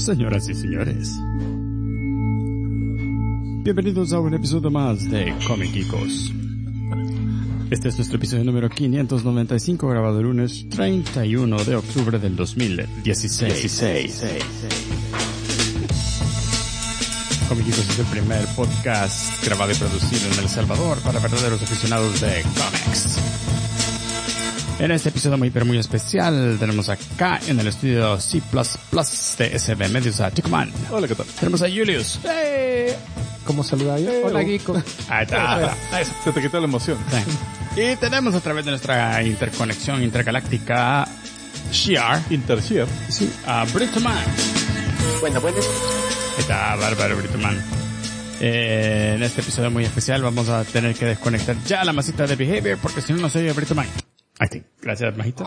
Señoras y señores, bienvenidos a un episodio más de Comiquicos. Este es nuestro episodio número 595, grabado el lunes 31 de octubre del 2016. Comiquicos es el primer podcast grabado y producido en El Salvador para verdaderos aficionados de cómics. En este episodio muy pero muy especial tenemos acá en el estudio C++ de SB Medios a Tucumán. Hola, ¿qué tal? Tenemos a Julius. ¿Cómo saluda yo? Hola, Geeko. Ahí está. Se te quita la emoción. Sí. Y tenemos a través de nuestra interconexión intergaláctica Shiar. Intershiar. Sí, a Britoman. Bueno. Ahí está, bárbaro Britoman. En este episodio muy especial vamos a tener que desconectar ya la masita de Behavior porque si no se oye Britoman. Ahí está. Gracias, majito.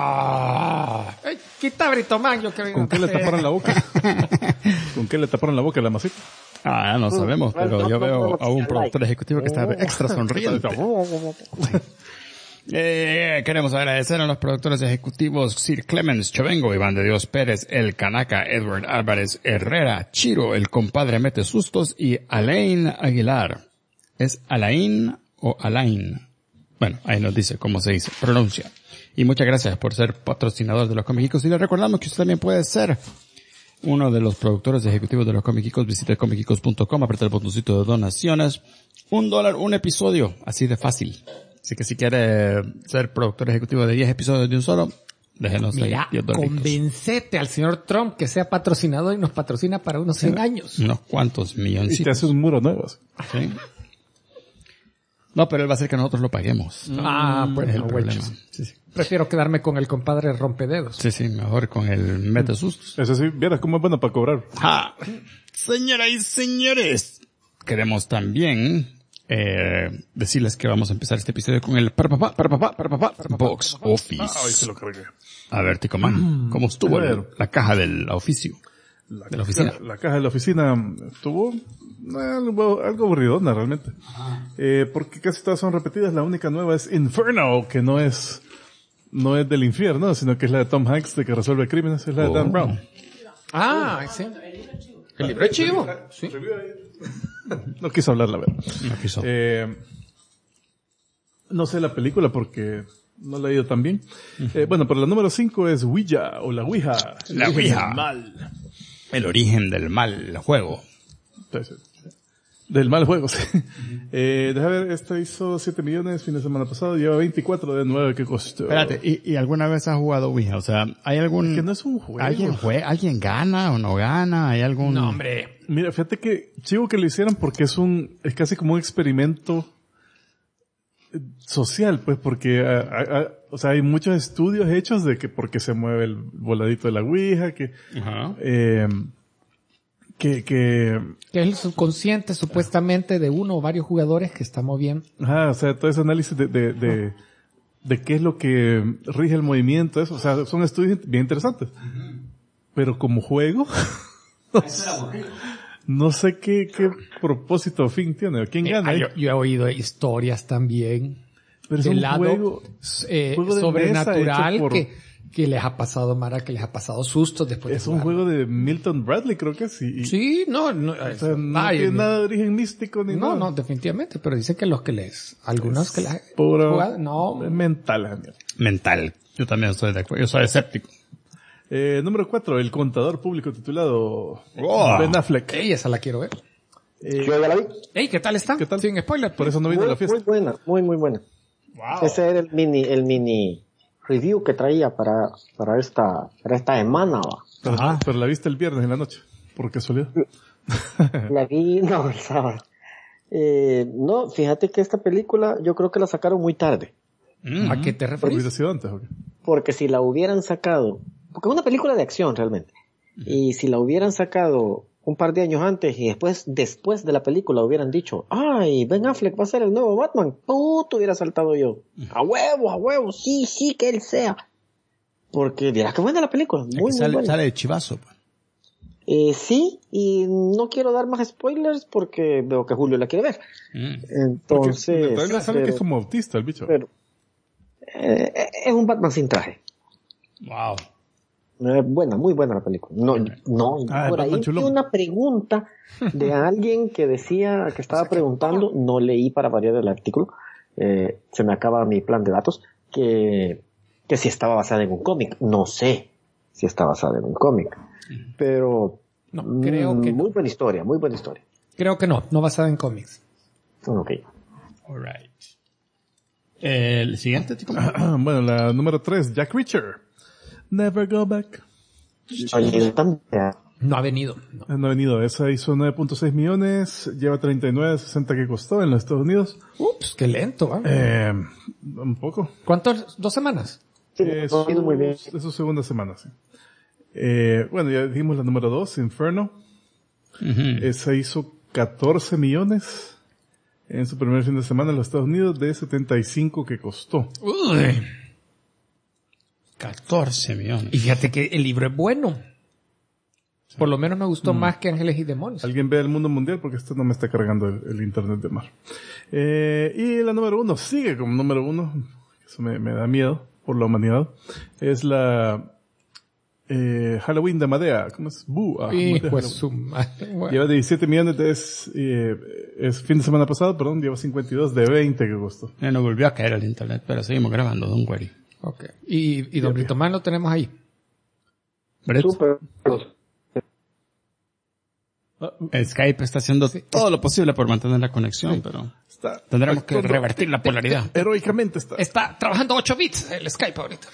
Quita Britoman, yo creo. ¿Con qué le taparon la boca? ¿Con qué le taparon la boca a la masita? No sabemos, pero yo veo a un productor ejecutivo que está extra sonriente. Queremos agradecer a los productores ejecutivos Sir Clemens Chovengo, Iván de Dios Pérez, El Canaca, Edward Álvarez Herrera, Chiro, el compadre Mete Sustos y Alain Aguilar. ¿Es Alain o Alain? Bueno, ahí nos dice cómo se dice, pronuncia. Y muchas gracias por ser patrocinador de los Comiquicos. Y les recordamos que usted también puede ser uno de los productores ejecutivos de los Comiquicos. Visite comiquicos.com, aprieta el botoncito de donaciones. $1, un episodio, así de fácil. Así que si quiere ser productor ejecutivo de 10 episodios de un solo, déjenos mira, $10. convencete al señor Trump que sea patrocinador y nos patrocina para unos 100 años. Unos cuantos milloncitos. Y te hace un muro nuevo. ¿Sí? No, pero él va a hacer que nosotros lo paguemos. Pues es el no, problema. Sí. Prefiero quedarme con el compadre rompededos. Sí, mejor con el Mete Sustos. Eso sí, vieras cómo es bueno para cobrar. Señoras y señores, queremos también decirles que vamos a empezar este episodio con el Box Office. Ay, se lo cargué. A ver, Ticomán, ¿cómo estuvo la caja del oficio? De la oficina. La caja de la oficina estuvo algo aburridona realmente. Porque casi todas son repetidas. La única nueva es Inferno, que no es del infierno, sino que es la de Tom Hanks de que resuelve crímenes, es la de Dan Brown. Sí. El libro es chivo. Sí. No quiso hablar, la verdad. No quiso. No sé la película porque no la he ido tan bien. Bueno, pero la número 5 es Ouija, o la Ouija. La Ouija. Del mal. El origen del mal, el juego. Sí. Del mal juego, sí. Deja ver, esta hizo 7 millones fin de semana pasado, lleva 24 de 9 que costó. Espérate, ¿y alguna vez has jugado Ouija? O sea, ¿hay algún... Es que no es un juego. ¿Alguien gana o no gana? ¿Hay algún...? No, hombre. Mira, fíjate que chivo que lo hicieran porque es casi como un experimento social, pues, porque, o sea, hay muchos estudios hechos de que porque se mueve el voladito de la Ouija, que es el subconsciente supuestamente de uno o varios jugadores que está moviendo. o sea, todo ese análisis de qué es lo que rige el movimiento, eso, o sea, son estudios bien interesantes. Pero como juego, no sé qué propósito o fin tiene, quién gana. Yo he oído historias también pero es del un lado juego de sobrenatural mesa hecho que les ha pasado, Mara, que les ha pasado sustos después es de un jugarlo. juego de Milton Bradley, creo que sí. Sí, no, O sea, no tiene nada de origen místico ni nada. No, definitivamente, pero dice que algunos que les puro no, mental. Mental. Yo también estoy de acuerdo. Yo soy escéptico. Número 4, el contador público titulado Ben Affleck. Esa la quiero ver. Yo ya la vi. ¿Qué tal está? ¿Qué tal? Sin spoiler. Por eso no vino a la fiesta. Muy buena, muy buena. Wow. Ese era el mini review que traía para esta semana, va. Pero la viste el viernes en la noche, por casualidad. La vi, no, el sábado. No, fíjate que esta película yo creo que la sacaron muy tarde. ¿A qué te ¿Pero referís? hubiera sido antes o qué? Porque si la hubieran sacado, porque es una película de acción realmente, y si la hubieran sacado un par de años antes y después de la película hubieran dicho, ay, Ben Affleck va a ser el nuevo Batman, hubiera saltado yo. A huevo, sí, que él sea. Porque dirás que buena la película, muy buena. Sale de chivazo. Sí, y no quiero dar más spoilers porque veo que Julio la quiere ver. Entonces... Porque todavía sale que es como autista el bicho. Pero, es un Batman sin traje. Wow. Buena, muy buena la película. Por ahí vi una pregunta de alguien que decía, que estaba preguntando, no leí para variar el artículo, se me acaba mi plan de datos, que si estaba basada en un cómic. No sé si está basada en un cómic, pero no, creo que muy buena historia. Creo que no basada en cómics. Ok. Alright. El siguiente, Tico. Bueno, la número 3, Jack Reacher. Never Go Back. No ha venido. No ha venido. Esa hizo 9.6 millones, lleva 39.60 que costó en los Estados Unidos. Ups, qué lento. Un poco. ¿Cuántos? 2 semanas. Sí, muy bien. Es su segunda semana, sí. Bueno, ya dijimos la número 2, Inferno. Esa hizo 14 millones en su primer fin de semana en los Estados Unidos de 75 que costó. Uy. 14 millones. Y fíjate que el libro es bueno. Por lo menos me gustó más que Ángeles y Demonios. Alguien ve El Mundo Mundial porque esto no me está cargando el internet de mar. Y la número 1 sigue como número 1. Eso me da miedo por la humanidad. Es la Halloween de Madea. ¿Cómo es? Pues su madre. Bueno. Lleva 17 millones es fin de semana pasado, perdón, lleva 52 de 20 que costó. No volvió a caer el internet, pero seguimos grabando, don Güeri. Okay. Y don Brito Man lo tenemos ahí. Super. Skype está haciendo todo lo posible por mantener la conexión, pero tendremos que revertir la polaridad. Heroicamente está trabajando 8 bits el Skype ahorita.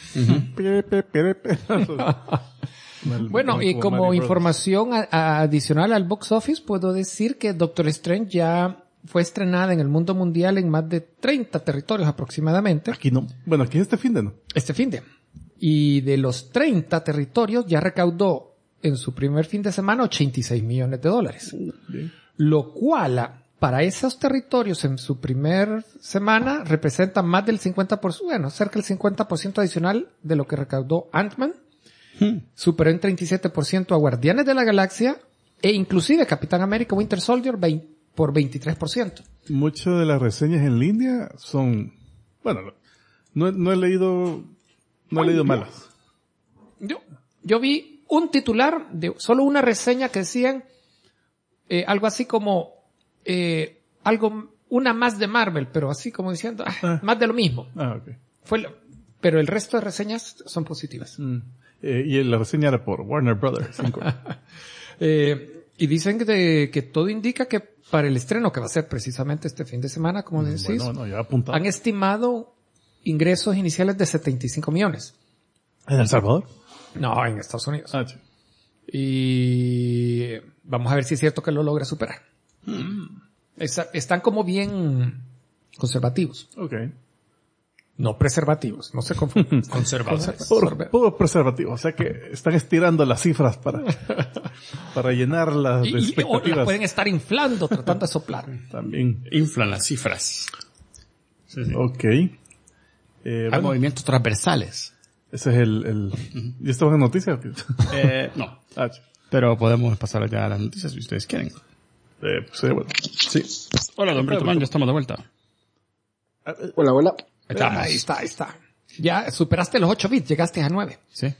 Bueno, y como información adicional al box office, puedo decir que Doctor Strange ya fue estrenada en el mundo mundial en más de 30 territorios aproximadamente. Aquí no. Bueno, aquí es este fin de, ¿no? Este fin de. Y de los 30 territorios ya recaudó en su primer fin de semana $86 millones. Bien. Lo cual, para esos territorios en su primer semana, representa más del 50%, bueno, cerca del 50% adicional de lo que recaudó Ant-Man. Superó en 37% a Guardianes de la Galaxia e inclusive Capitán América Winter Soldier por 23%. Muchas de las reseñas en línea son, bueno, no he leído malas. Yo vi un titular de solo una reseña que decían algo así como una más de Marvel, pero así como diciendo más de lo mismo. Okay. Pero el resto de reseñas son positivas. Y la reseña era por Warner Brothers. Y dicen que todo indica que para el estreno, que va a ser precisamente este fin de semana, como decís, ya apuntado. han estimado ingresos iniciales de 75 millones. ¿En El Salvador? No, en Estados Unidos. Sí. Y vamos a ver si es cierto que lo logra superar. Están como bien conservativos. Okay. No preservativos, no se confunden. Conservadores. Puro preservativo. O sea que están estirando las cifras para llenar las expectativas. O las pueden estar inflando, tratando de soplar. También. Inflan las cifras. Sí. Ok. Hay movimientos transversales. Ese es ¿Y esto es una noticia? No. Pero podemos pasar ya a las noticias si ustedes quieren. Bueno. Sí. Hola, don Brito Man, ya estamos de vuelta. Hola. Ahí está. Ya superaste los 8 bits, llegaste a 9. Sí.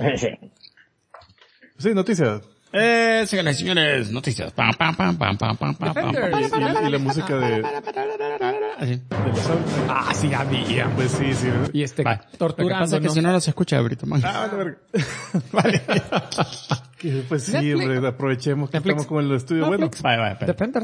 Sí, noticias. Señoras y señores, noticias. Pam, pam, pam, pam, pam, pam, pam, pam. Y la música de los autos. Sí, había. Pues sí. Y Lo que pasa es torturándonos. que si no se escucha, Brito Man. Vale. Pues sí, Netflix. hombre, aprovechemos que Netflix. estamos con el estudio bueno. Netflix. Vaya. Defenders.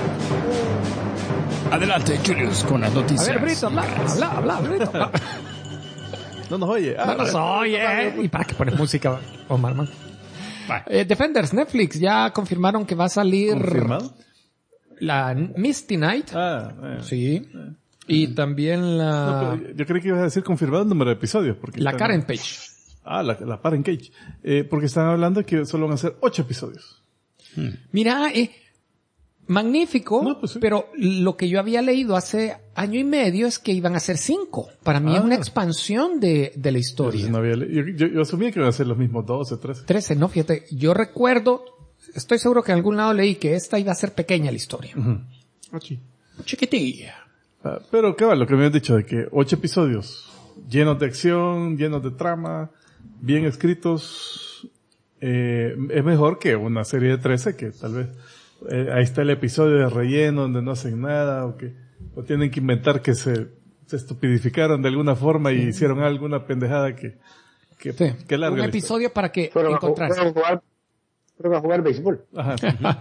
Adelante, Julius, con las A noticias. ver, Brito, habla, Brito. Habla. No nos oye. No nos oye. ¿Y para qué pones música, Omar, man? Defenders, Netflix, ya confirmaron que va a salir ¿Confirmado? la Misty Knight. Sí. Y también No, pero yo creí que ibas a decir confirmado el número de episodios. Porque la Karen Page. La Karen Cage. Porque están hablando de que solo van a ser 8 episodios. Mira, magnífico, No, pues sí. pero lo que yo había leído hace año y medio es que iban a ser 5. Para mí es una expansión de la historia. No había yo asumía que iban a ser los mismos 12, 13. 13, no, fíjate, yo recuerdo, estoy seguro que en algún lado leí que esta iba a ser pequeña la historia. Chiquitilla. Pero, cabal, lo que me habían dicho de que 8 episodios llenos de acción, llenos de trama, bien escritos, es mejor que una serie de 13 que tal vez, ahí está el episodio de relleno donde no hacen nada o tienen que inventar que se estupidificaron de alguna forma y hicieron alguna pendejada que larga. Un episodio para que Fueron encontrarse. a jugar béisbol. Ajá.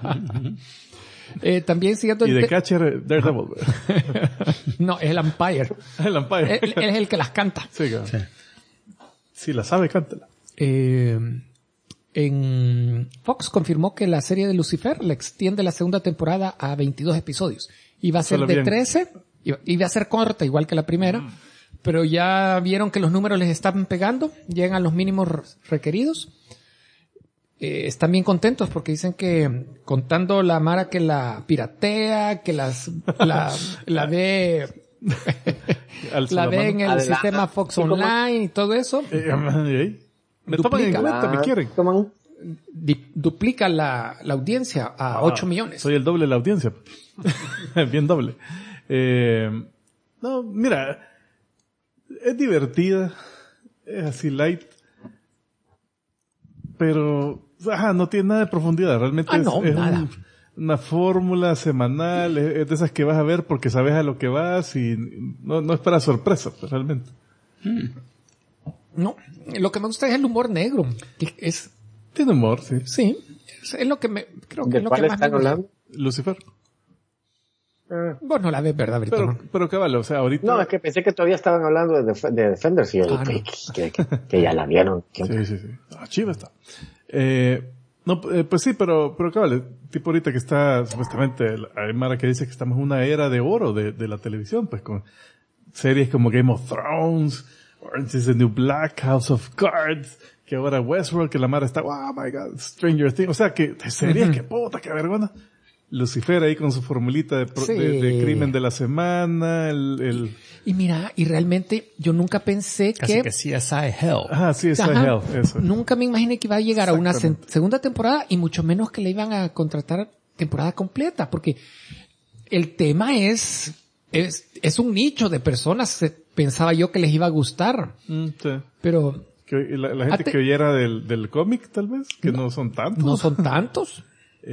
También siguiendo Y de catcher, Daredevil. No, es el umpire. El umpire. Él es el que las canta. Sí, claro. Si la sabe, cántala. En Fox confirmó que la serie de Lucifer le extiende la segunda temporada a 22 episodios. Iba a ser Solo de bien. 13, iba a ser corta igual que la primera, pero ya vieron que los números les están pegando, llegan a los mínimos requeridos. Están bien contentos porque dicen que contando la mara que la piratea, que la ve Alza la ve mano. en el Adelante. sistema Fox Sí, como- Online y todo eso, ¿Y ahí? Me toman en Duplica. cuenta, me quieren. Toman duplica la audiencia a 8 millones. Soy el doble de la audiencia. Bien doble. No, mira, es divertida, es así light, pero no tiene nada de profundidad. Realmente No, es nada. una fórmula semanal, es de esas que vas a ver porque sabes a lo que vas y no es para sorpresa, pues, realmente. No, lo que me gusta es el humor negro. Que Tiene humor, sí. sí, es lo que creo que ¿De es lo que cuál más están me gusta. hablando? Lucifer. Vos no la ves, ¿verdad, Britón? Pero cabal, o sea, ahorita... No, es que pensé que todavía estaban hablando de Defenders y yo Ah, que ya la vieron. Sí. Chiva está. Pues sí, pero cabal, tipo ahorita que está, supuestamente, hay Mara que dice que estamos en una era de oro de la televisión, pues con series como Game of Thrones, Orange is the New Black, House of Cards, que ahora Westworld, que la Mara está, oh my god, Stranger Things, o sea, que series, que puta, que vergüenza. Lucifer ahí con su formulita de crimen de la semana, Y mira, y realmente yo nunca pensé Casi que CSI Hell. sí, es Ajá. Hell, eso. Nunca me imaginé que iba a llegar a una Exactamente. segunda temporada y mucho menos que le iban a contratar temporada completa, porque el tema es un nicho de personas, pensaba yo que les iba a gustar, Sí. pero Que la gente que oyera del cómic, tal vez, que no son tantos. no son tantos.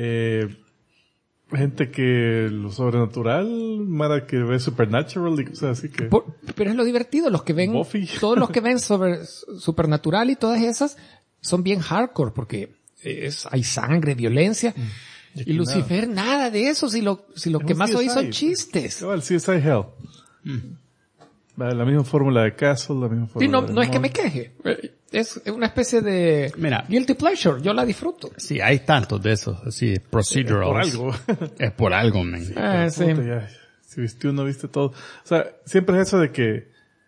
Gente que lo sobrenatural, Mara que ve Supernatural y cosas así que... Pero es lo divertido, los que ven, Buffy. todos los que ven sobre Supernatural y todas esas son bien hardcore porque hay sangre, violencia. Y Lucifer nada de eso, si lo que más oí son chistes. Cabal, CSI Hell. Va, la misma fórmula de Castle, la misma Y fórmula no es que me queje. Es una especie de Mira. guilty pleasure. Yo la disfruto. Sí, hay tantos de esos, así, procedurals. Por algo. Es por algo, man. Sí. Puta, ya, si viste uno, viste todo. O sea, siempre es eso de que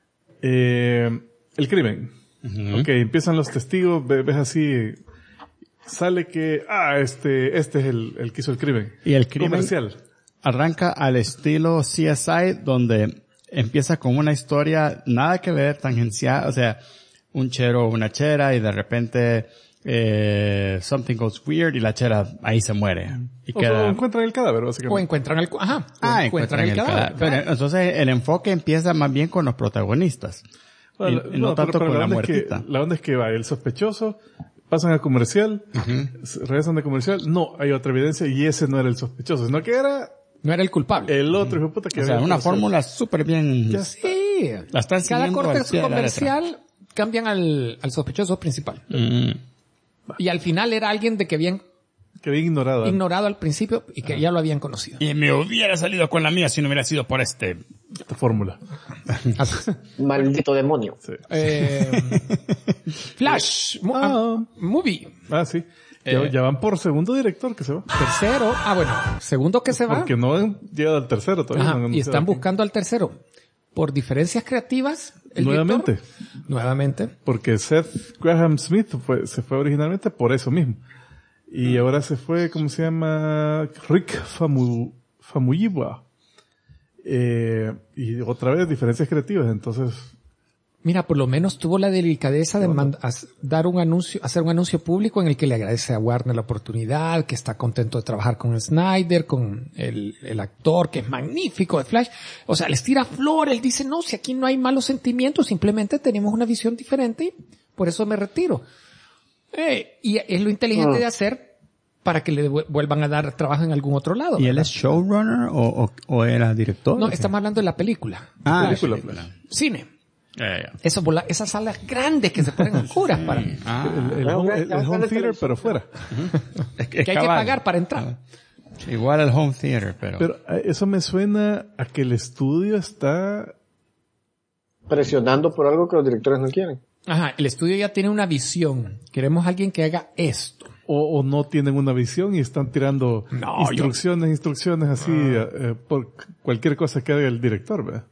el crimen. Ok, empiezan los testigos, ves así, sale que, este es el que hizo el crimen. Y el crimen comercial. arranca al estilo CSI, donde empieza con una historia nada que ver, tangencial, o sea, un chero o una chera y de repente something goes weird y la chera ahí se muere. Y O encuentran el cadáver, O básicamente. encuentran el, encuentran el cadáver. Pero entonces el enfoque empieza más bien con los protagonistas. Bueno, y no tanto pero con la onda es que- muertita. la onda es que va el sospechoso, pasan al comercial, regresan de comercial, no, hay otra evidencia y ese no era el sospechoso, sino que era No era el culpable. el otro hijo de puta que O sea, había una conocido. fórmula súper bien. Ya. Sí. La están Cada siguiendo corte al pie de la letra. comercial cambian al sospechoso principal. Y al final era alguien de que habían Que había ignorado. ignorado al principio y que ya lo habían conocido. Y me hubiera salido con la mía si no hubiera sido por este. Esta fórmula. Maldito demonio. Sí. Flash. Movie. Sí. Ya van por segundo director que se va. Tercero. Bueno. Segundo que se va. Porque no han llegado al tercero todavía. Ajá, no han y están anunciado quién. buscando al tercero. Por diferencias creativas. el Nuevamente. director- nuevamente. Porque Seth Graham Smith se fue originalmente por eso mismo. Y ahora se fue, ¿cómo se llama? Rick Famuyiwa. Y otra vez diferencias creativas, entonces... Mira, por lo menos tuvo la delicadeza de dar un anuncio, hacer un anuncio público en el que le agradece a Warner la oportunidad, que está contento de trabajar con Snyder, con el actor que es magnífico de Flash. O sea, les tira flor, él dice, no, si aquí no hay malos sentimientos, simplemente tenemos una visión diferente y por eso me retiro. Y es lo inteligente de hacer para que le vuelvan a dar trabajo en algún otro lado. ¿Y él ¿verdad? es showrunner o era director? No, estamos hablando de la película. Película. Cine. Ya. Esas salas grandes que se ponen oscuras para... El home theater, pero fuera. Es que hay que pagar para entrar. Igual el home theater, pero... Pero eso me suena a que el estudio está... Presionando por algo que los directores no quieren. Ajá, el estudio ya tiene una visión. Queremos a alguien que haga esto. O no tienen una visión y están tirando instrucciones así por cualquier cosa que haga el director, ¿verdad?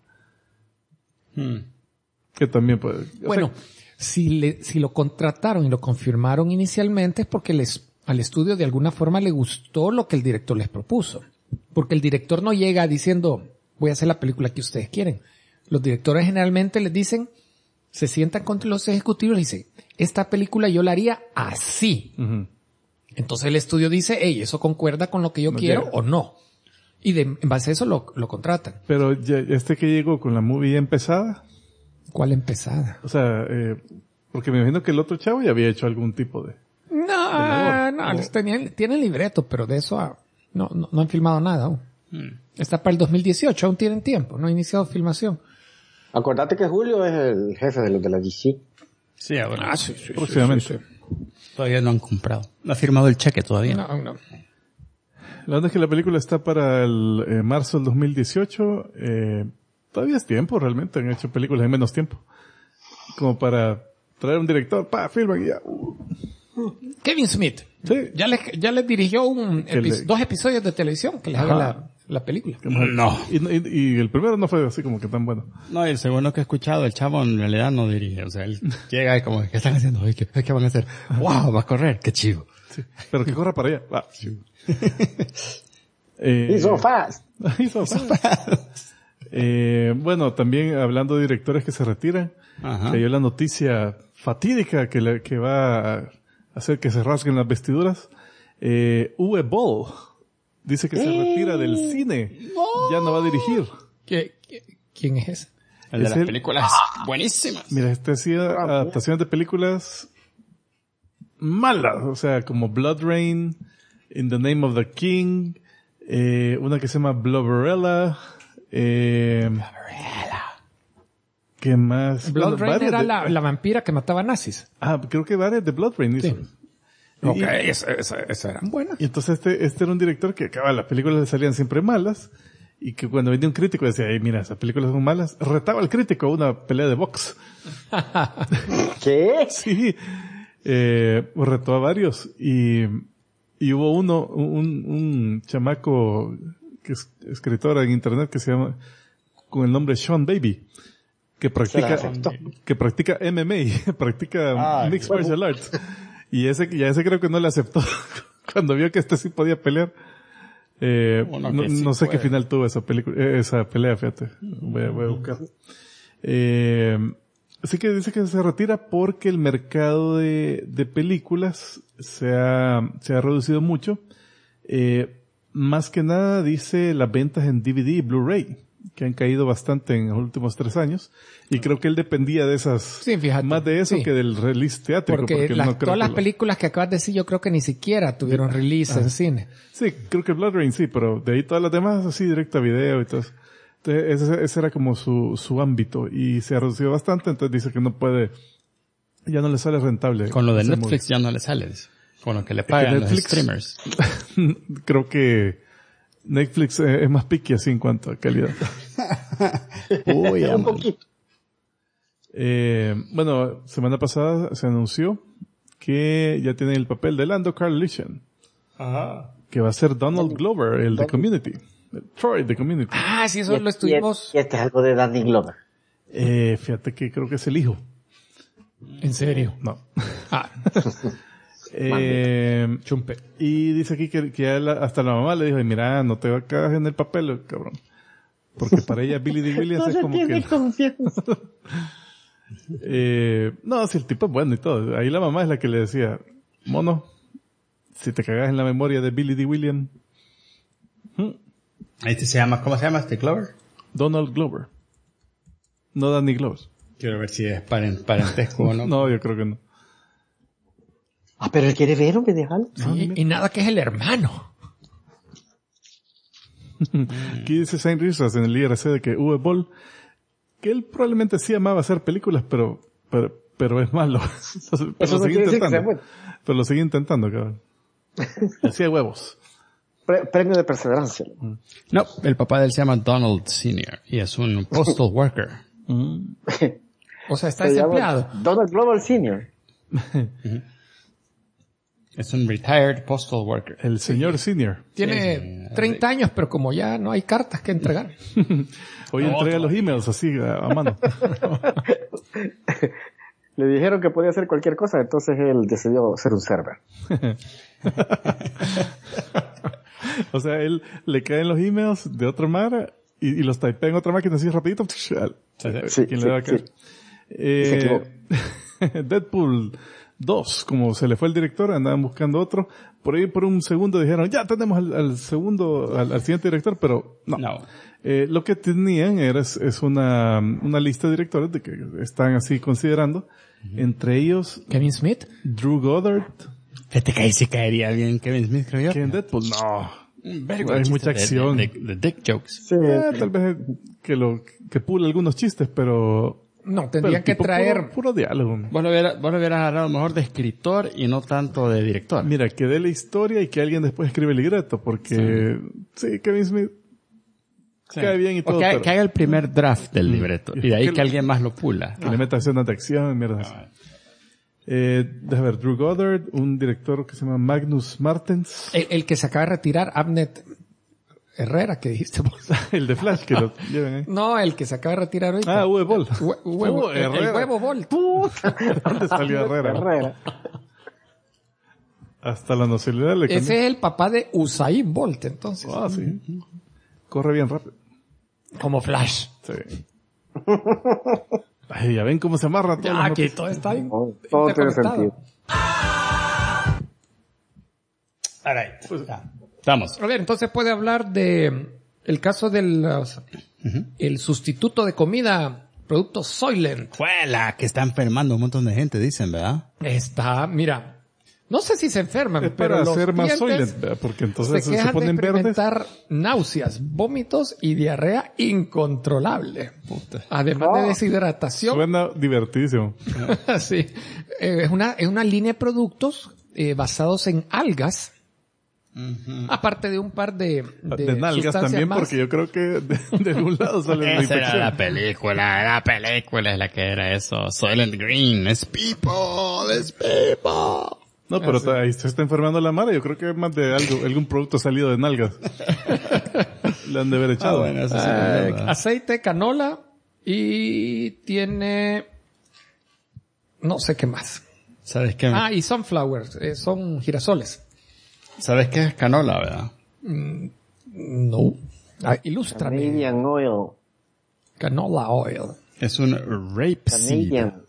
Que también puede... Bueno, si lo contrataron y lo confirmaron inicialmente es porque al estudio de alguna forma le gustó lo que el director les propuso. Porque el director no llega diciendo, voy a hacer la película que ustedes quieren. Los directores generalmente les dicen, se sientan con los ejecutivos y dicen, esta película yo la haría así. Uh-huh. Entonces el estudio dice, hey, ¿eso concuerda con lo que yo quiero o no? Y en base a eso lo contratan. Pero ya, que llegó con la movie ya empezada. ¿Cuál empezada? O sea, porque me imagino que el otro chavo ya había hecho algún tipo de... Tienen libreto, pero de eso no han filmado nada aún. Está para el 2018, aún tienen tiempo, no ha iniciado filmación. Acordate que Julio es el jefe de los de la DC. Sí, ahora. Sí, próximamente. Todavía no han comprado. No ha firmado el cheque todavía. No. La verdad es que la película está para el marzo del 2018. Todavía es tiempo, realmente. Han hecho películas en menos tiempo. Como para traer un director, filman y ya. Kevin Smith. Sí. Ya les dirigió 2 episodios de televisión que les haga la película. No. Y el primero no fue así como que tan bueno. No, y el segundo que he escuchado, el chavo en realidad no dirige. O sea, él llega y como, ¿qué están haciendo? ¿Qué van a hacer? ¡Wow! Va a correr. ¡Qué chivo! Sí. Pero que corra para allá. Chivo. He's so fast. Bueno, también hablando de directores que se retiran, cayó la noticia fatídica que va a hacer que se rasguen las vestiduras. Uwe Boll dice que se retira del cine. Ya no va a dirigir. ¿Quién es ese? El de las películas buenísimas. Mira, hacía adaptaciones de películas malas, o sea, como Blood Rain, In the Name of the King, una que se llama Blubberella, ¿qué más? Blood Rain era la vampira que mataba nazis. Creo que varias de Blood Rain hizo. Sí. Ok, esas eran buenas. Y entonces este era un director que las películas le salían siempre malas, y que cuando venía un crítico decía, mira, esas películas son malas, retaba al crítico a una pelea de box. ¿Qué? Sí. Retó a varios y hubo un chamaco que es escritor en internet que se llama con el nombre Sean Baby que practica MMA, practica Mixed Martial Arts, y ese creo que no le aceptó cuando vio que sí podía pelear. No sé qué final tuvo esa pelea, fíjate. Voy a buscar. Así que dice que se retira porque el mercado de películas se ha reducido mucho. Más que nada dice las ventas en DVD y Blu-ray, que han caído bastante en los últimos 3 años. Y creo que él dependía de esas, fíjate, más de eso que del release teátrico. Porque todas las películas que acabas de decir yo creo que ni siquiera tuvieron release en cine. Sí, creo que Blood Rain sí, pero de ahí todas las demás así directo a video y todo eso. Entonces ese era como su ámbito y se ha reducido bastante, entonces dice que no puede, ya no le sale rentable. Con lo de Netflix ya no le sale, con lo que le pagan los streamers. Creo que Netflix es más picky así en cuanto a calidad. Uy, un poquito. Bueno, semana pasada se anunció que ya tiene el papel de Lando Calrissian. Que va a ser Donald Glover, el de Community. Troy de Community. Sí, eso lo estuvimos. Y este es algo de Danny Glover. Fíjate que creo que es el hijo. ¿En serio? No. Chumpe. Y dice aquí que ya hasta la mamá le dijo, mira, no te cagas en el papel, cabrón. Porque para ella Billy D. Williams es como que... confianza. No, si el tipo es bueno y todo. Ahí la mamá es la que le decía, mono, si te cagas en la memoria de Billy D. Williams. Este se llama, ¿cómo se llama este Glover? Donald Glover. No Danny Glover. Quiero ver si es parentesco o no. No, yo creo que no. Ah, pero él quiere ver, hombre, déjalo. Sí, y nada que es el hermano. Aquí dice Saint Risas en el IRC de que Uwe Boll, que él probablemente sí amaba hacer películas, pero es malo. Pero Eso no quiere decir que sea bueno. Pero lo sigue intentando, cabrón. Hacía huevos. Premio de perseverancia. No, el papá de él se llama Donald Sr. y es un postal worker. O sea, está Se llama desempleado. Donald Global Senior. Es un retired postal worker. El señor senior. Tiene 30 años, pero como ya no hay cartas que entregar. Hoy entrega los emails así a mano. Le dijeron que podía hacer cualquier cosa, entonces él decidió ser un server. O sea, él le caen los emails de otra manera y los typea en otra máquina así rapidito. Sí, ¿Quién le va a caer? Se equivocó. Deadpool 2, como se le fue el director, andaban buscando otro. Por ahí por un segundo dijeron, ya tenemos al siguiente director, pero no. Lo que tenían es una lista de directores de que están así considerando. Entre ellos, Kevin Smith. Drew Goddard. Fíjate que ahí sí caería bien Kevin Smith, creo yo. Que en Deadpool, no. Vergo Hay de mucha chistes acción. de dick jokes. Sí, Tal vez que pule algunos chistes, pero... No, tendrían pero que tipo traer... Puro diálogo. Vos lo hubieras agarrado a lo mejor de escritor y no tanto de director. Mira, que dé la historia y que alguien después escribe el libreto, porque... Sí, Kevin Smith Sí. cae bien y O todo, que pero... haga el primer draft del libreto. Y de ahí Que que alguien más lo pula. Que le meta escenas de acción, mierda así. Déjame ver, Drew Goddard, un director que se llama Magnus Martens. El que se acaba de retirar, Abnet Herrera, que dijiste vos. El de Flash, que lo lleven ahí. No, el que se acaba de retirar hoy. Uwe Boll. Huevo, el Herrera. huevo Bolt. ¿Dónde salió Herrera? Hasta la nacionalidad le cambió. Ese es el papá de Usain Bolt, entonces. Ah, sí. Corre bien rápido. Como Flash. Sí. Ay, ya ven cómo se amarra todo. Ya, aquí todo está bien. todo tiene sentido. All right. Ya. Estamos. A ver, entonces puede hablar de el caso del el sustituto de comida, producto Soylent. Juela, que está enfermando un montón de gente, dicen, ¿verdad? Está, mira, no sé si se enferman, Es pero para los hacer más clientes Soylent, ¿verdad? Porque entonces se se quejan de ponen verdes. experimentar náuseas, vómitos y diarrea incontrolable. Además de deshidratación. Suena divertidísimo. Sí. Es una línea de productos basados en algas. Aparte de un par de nalgas sustancias también, más. porque yo creo que de algún lado sale la Esa era infección. la película es la que era eso. Soylent Green, it's people. No, pero ahí se está enfermando la mara. Yo creo que es más de algún producto salido de nalgas. Le han de haber echado. Bueno, eso sí es verdad. Aceite, canola y tiene no sé qué más. ¿Sabes qué? Y sunflowers, son girasoles. ¿Sabes qué es canola, verdad? No. Ilústrame. Canadian Oil. Canola oil. Es un rapeseed. Canadian.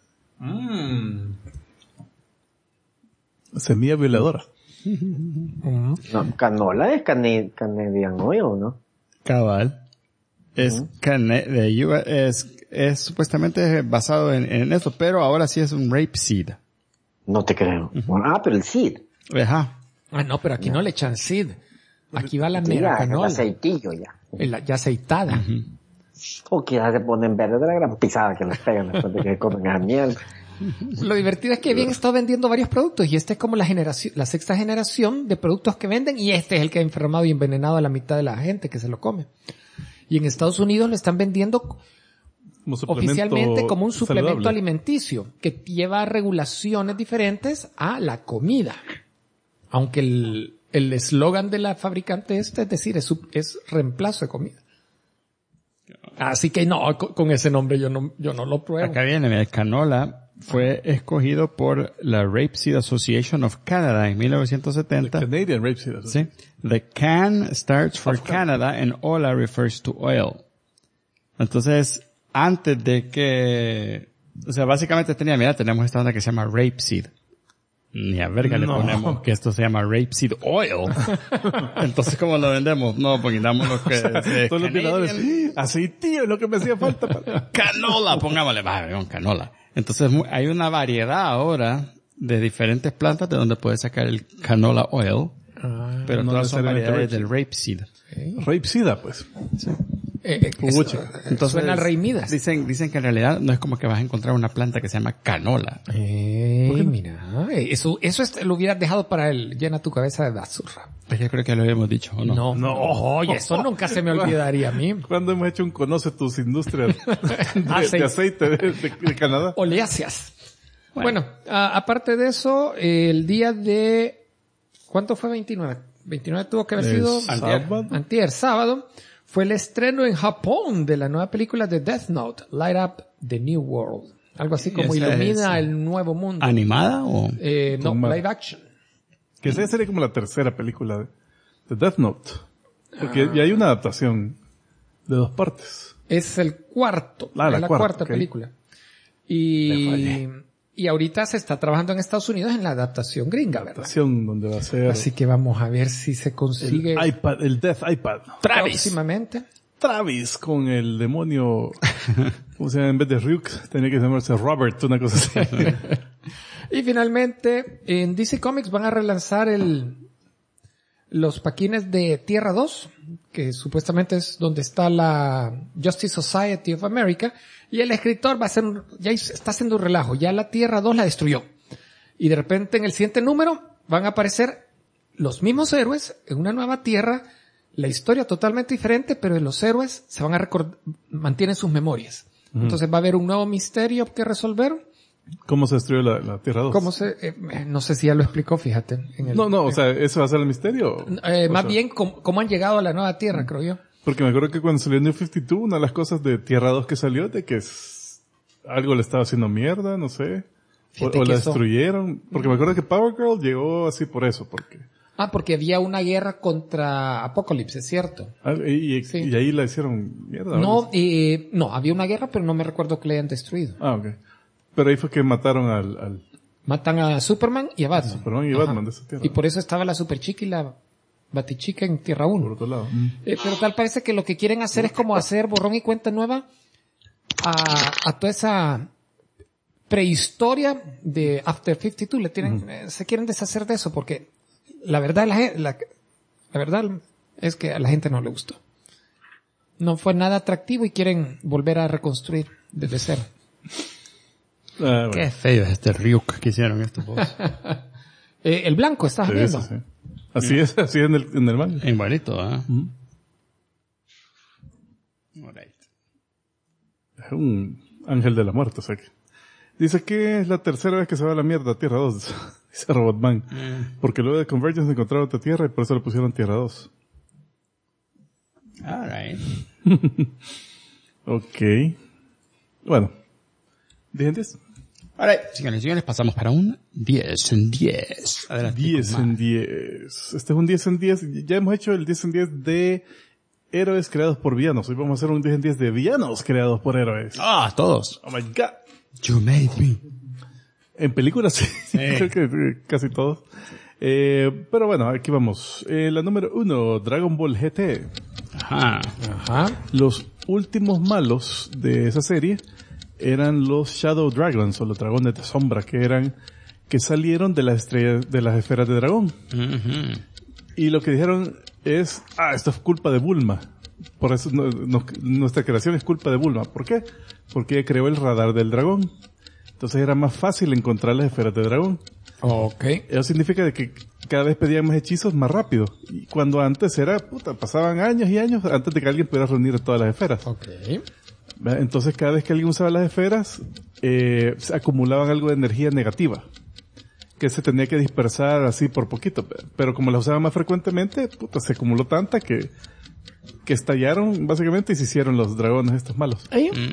Semilla violadora. No, canola es Canadian Oil, ¿no? Cabal. Es es supuestamente basado en eso, pero ahora sí es un rapeseed. No te creo. Pero el seed. Ajá. No, pero aquí no le echan seed. Aquí va la Ya, mera el canola. aceitillo ya. Ya aceitada. O que ya se ponen verdes de la gran pisada que les pegan después de que comen esa miel. Lo divertido es que bien está vendiendo varios productos y esta es como la sexta generación de productos que venden y este es el que ha enfermado y envenenado a la mitad de la gente que se lo come. Y en Estados Unidos lo están vendiendo Como suplemento oficialmente como un suplemento saludable. alimenticio que lleva regulaciones diferentes a la comida. Aunque el eslogan de la fabricante es decir, es reemplazo de comida. Así que no, con ese nombre yo no lo pruebo. Acá viene, mira, canola fue escogido por la Rapeseed Association of Canada en 1970. Canadian rapeseed. Sí. The can starts for Canada and Ola refers to oil. Entonces, antes de que, o sea, básicamente tenemos esta onda que se llama Rapeseed. Ni a verga le ponemos que esto se llama rapeseed oil. Entonces, ¿cómo lo vendemos? No, pongamos lo que... Todos los violadores, así, tío, es lo que me hacía falta. Canola, pongámosle, va, canola. Entonces, hay una variedad ahora de diferentes plantas de donde puedes sacar el canola oil. Pero no todas son necesariamente variedades del rapeseed. Rapeseed, pues. Sí. Entonces, suena al Rey Midas. Dicen que en realidad no es como que vas a encontrar una planta que se llama canola. Mira, eso lo hubieras dejado para él. Llena tu cabeza de basura. Pues yo creo que lo habíamos dicho, ¿o no? No. Oye, eso nunca se me olvidaría a mí. ¿Cuándo hemos hecho un conoce tus industrias de aceite de Canadá? Oleáceas. Bueno, aparte de eso, el día de... ¿Cuánto fue 29? 29 tuvo que haber sido... Antier, sábado. Fue el estreno en Japón de la nueva película de Death Note, Light Up the New World. Algo así como ilumina el nuevo mundo. ¿Animada o...? No, live action. Que esa sería como la tercera película de Death Note. Porque ya hay una adaptación de 2 partes. Es el cuarto. La cuarta okay. película. Y ahorita se está trabajando en Estados Unidos en la adaptación gringa, ¿verdad? Adaptación donde va a ser... Así que vamos a ver si se consigue... el Death iPad. Próximamente. Travis con el demonio... ¿Cómo se llama? En vez de Ryuk, tenía que llamarse Robert, una cosa así. Y finalmente, en DC Comics van a relanzar los paquines de Tierra 2, que supuestamente es donde está la Justice Society of America, y el escritor ya está haciendo un relajo, ya la Tierra 2 la destruyó. Y de repente en el siguiente número van a aparecer los mismos héroes en una nueva Tierra, la historia totalmente diferente, pero los héroes se van a mantienen sus memorias. Entonces va a haber un nuevo misterio que resolver. ¿Cómo se destruyó la Tierra 2? No sé si ya lo explicó, fíjate. O sea, ¿eso va a ser el misterio? Más bien, ¿cómo han llegado a la nueva Tierra, creo yo? Porque me acuerdo que cuando salió New 52, una de las cosas de Tierra 2 que salió, de que algo le estaba haciendo mierda, no sé. O la destruyeron. Porque me acuerdo que Power Girl llegó así por eso, porque... porque había una guerra contra Apocalypse, es cierto. Y ahí la hicieron mierda. No, había una guerra, pero no me recuerdo que la hayan destruido. Ok. Pero ahí fue que mataron Matan a Superman y a Batman. Superman y Batman de esa tierra. Y por eso estaba la Superchica y la Batichica en Tierra 1. Por otro lado. Pero tal parece que lo que quieren hacer es como hacer borrón y cuenta nueva a toda esa prehistoria de After 52. Se quieren deshacer de eso porque la verdad la verdad es que a la gente no le gustó. No fue nada atractivo y quieren volver a reconstruir desde cero. Bueno. Qué feo es este Ryuk que hicieron estos dos. El blanco, ¿estás viendo? Sí. Así es en el manga. En bonito, ¿eh? Alright. Es un ángel de la muerte, o sea que... Dice que es la tercera vez que se va a la mierda Tierra 2, dice Robotman. Porque luego de Convergence encontraron otra Tierra y por eso le pusieron Tierra 2. Alright. Ok. Bueno. ¿10 Alright, señores, pasamos para un 10 en 10. Adelante. 10 en 10. Este es un 10 en 10. Ya hemos hecho el 10 en 10 de héroes creados por villanos. Hoy vamos a hacer un 10 en 10 de villanos creados por héroes. Todos. Oh my god. You made me. En películas sí. Creo que casi todos. Pero bueno, aquí vamos. La número 1, Dragon Ball GT. Ajá. Los últimos malos de esa serie eran los Shadow Dragons, o los dragones de sombra, que salieron de las estrellas, de las esferas de dragón. Y lo que dijeron es, esto es culpa de Bulma. Por eso nuestra creación es culpa de Bulma. ¿Por qué? Porque ella creó el radar del dragón. Entonces era más fácil encontrar las esferas de dragón. Okay. Eso significa de que cada vez pedían más hechizos más rápido. Y cuando antes pasaban años y años antes de que alguien pudiera reunir todas las esferas. Okay. Entonces cada vez que alguien usaba las esferas, se acumulaban algo de energía negativa, que se tenía que dispersar así por poquito. Pero como las usaban más frecuentemente, se acumuló tanta que estallaron básicamente y se hicieron los dragones estos malos.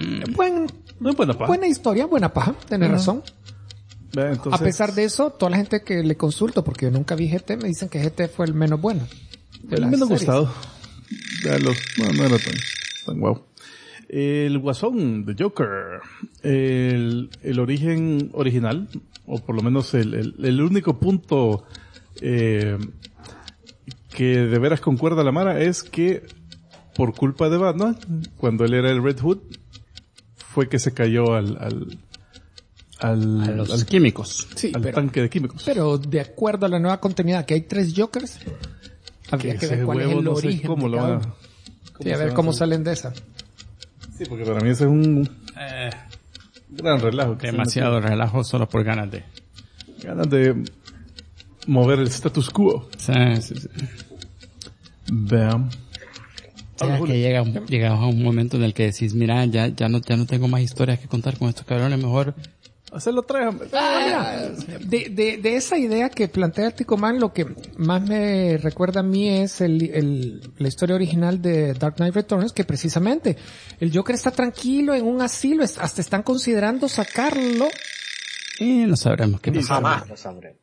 Buena historia, buena paja, tenés razón. Entonces, a pesar de eso, toda la gente que le consulto, porque yo nunca vi GT, me dicen que GT fue el menos bueno. El menos gustado. No era tan guau. El Guasón de Joker, el origen original, o por lo menos el único punto que de veras concuerda la Mara es que por culpa de Batman, cuando él era el Red Hood, fue que se cayó a los químicos. Sí, al tanque de químicos. Pero de acuerdo a la nueva continuidad, que hay 3 Jokers, habría que ver cuál es el no sé origen cómo de lo cada van uno. a... Sí, a ver cómo salen de esa. Sí, porque para mí ese es un gran relajo. Demasiado relajo solo por ganas de... Ganas de mover el status quo. Sí. Vean. O sea, que llega a un momento en el que decís, mira, ya no tengo más historias que contar con estos cabrones, mejor... Hacerlo 3, hombre. Mira, de esa idea que plantea Tico Man, lo que más me recuerda a mí es la historia original de Dark Knight Returns, que precisamente el Joker está tranquilo en un asilo, hasta están considerando sacarlo. Y no sabremos qué pasa. Jamás lo sabremos.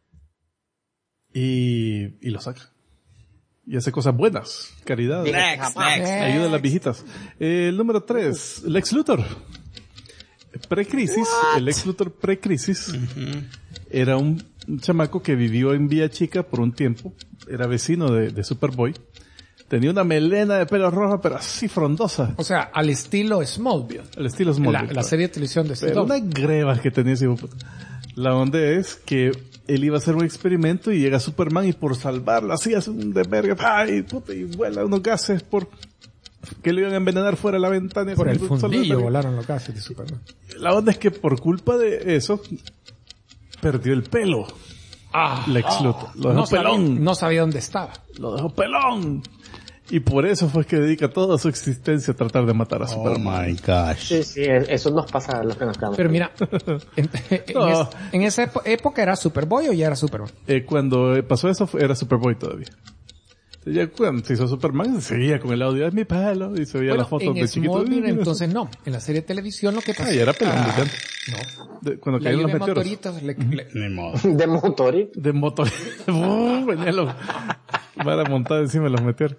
Y lo saca. Y hace cosas buenas. Caridad. Ayuda a las viejitas. El número 3, Lex Luthor. Pre-crisis, el Lex Luthor pre-crisis, era un chamaco que vivió en Villa Chica por un tiempo, era vecino de Superboy, tenía una melena de pelo rojo, pero así frondosa. O sea, al estilo Smallville. El estilo Smallville. La serie de televisión de pero CW. una greva que tenía ese hijo de puta. La onda es que él iba a hacer un experimento y llega Superman y por salvarlo así hace un desvergue, ¡ay, puta! Y vuela unos gases que le iban a envenenar fuera de la ventana. Por el fundillo volaron los gases de Superman. La onda es que por culpa de eso, perdió el pelo. Lex Luthor. Lo dejó pelón. No sabía dónde estaba. Lo dejó pelón. Y por eso fue que dedica toda su existencia a tratar de matar a Superman. Oh my gosh. Sí, eso nos pasa a los que nos quedamos. Pero mira, en esa época era Superboy o ya era Superman. Cuando pasó eso era Superboy todavía. Ya cuando se hizo Superman, seguía con el audio, es mi pelo, y se veía las fotos de chiquito. Entonces no, en la serie de televisión lo que pasa... ya era pelón, no. Cuando caían los meteoros. Ni modo. De motorito. De motor. Venía para montar encima de los meteoros.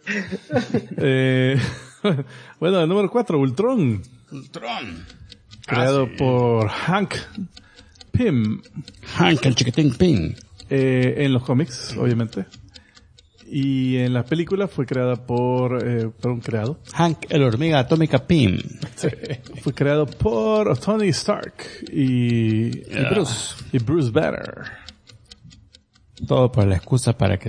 Bueno, el número 4, Ultron. Creado por Hank Pym. Hank, el chiquitín Pym. En los cómics, obviamente. Y en la película fue creada por, creado. Hank, el hormiga atómica Pym. Fue creado por Tony Stark y Bruce. Y Bruce Banner. Todo por la excusa para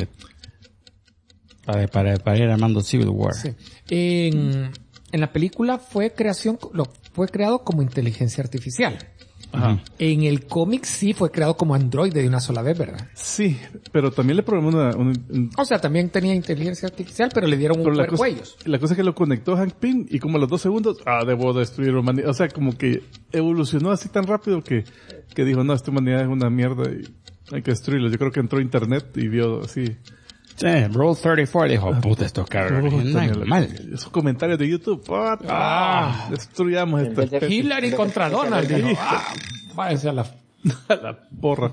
ir armando Civil War. Sí. En la película fue creado como inteligencia artificial. Ajá. En el cómic sí fue creado como androide de una sola vez, ¿verdad? Sí, pero también le programó o sea, también tenía inteligencia artificial, pero le dieron un cuerpo a ellos. La cosa es que lo conectó Hank Pym y como a los 2 segundos, debo destruir humanidad. O sea, como que evolucionó así tan rápido que dijo, no, esta humanidad es una mierda y hay que destruirlo. Yo creo que entró a internet y vio así. Sí, Roll 34 dijo, puta, estos cabrones, mal. Esos comentarios de YouTube, destruyamos esta especie. Hillary contra Donald, dijo, váyanse a la porra.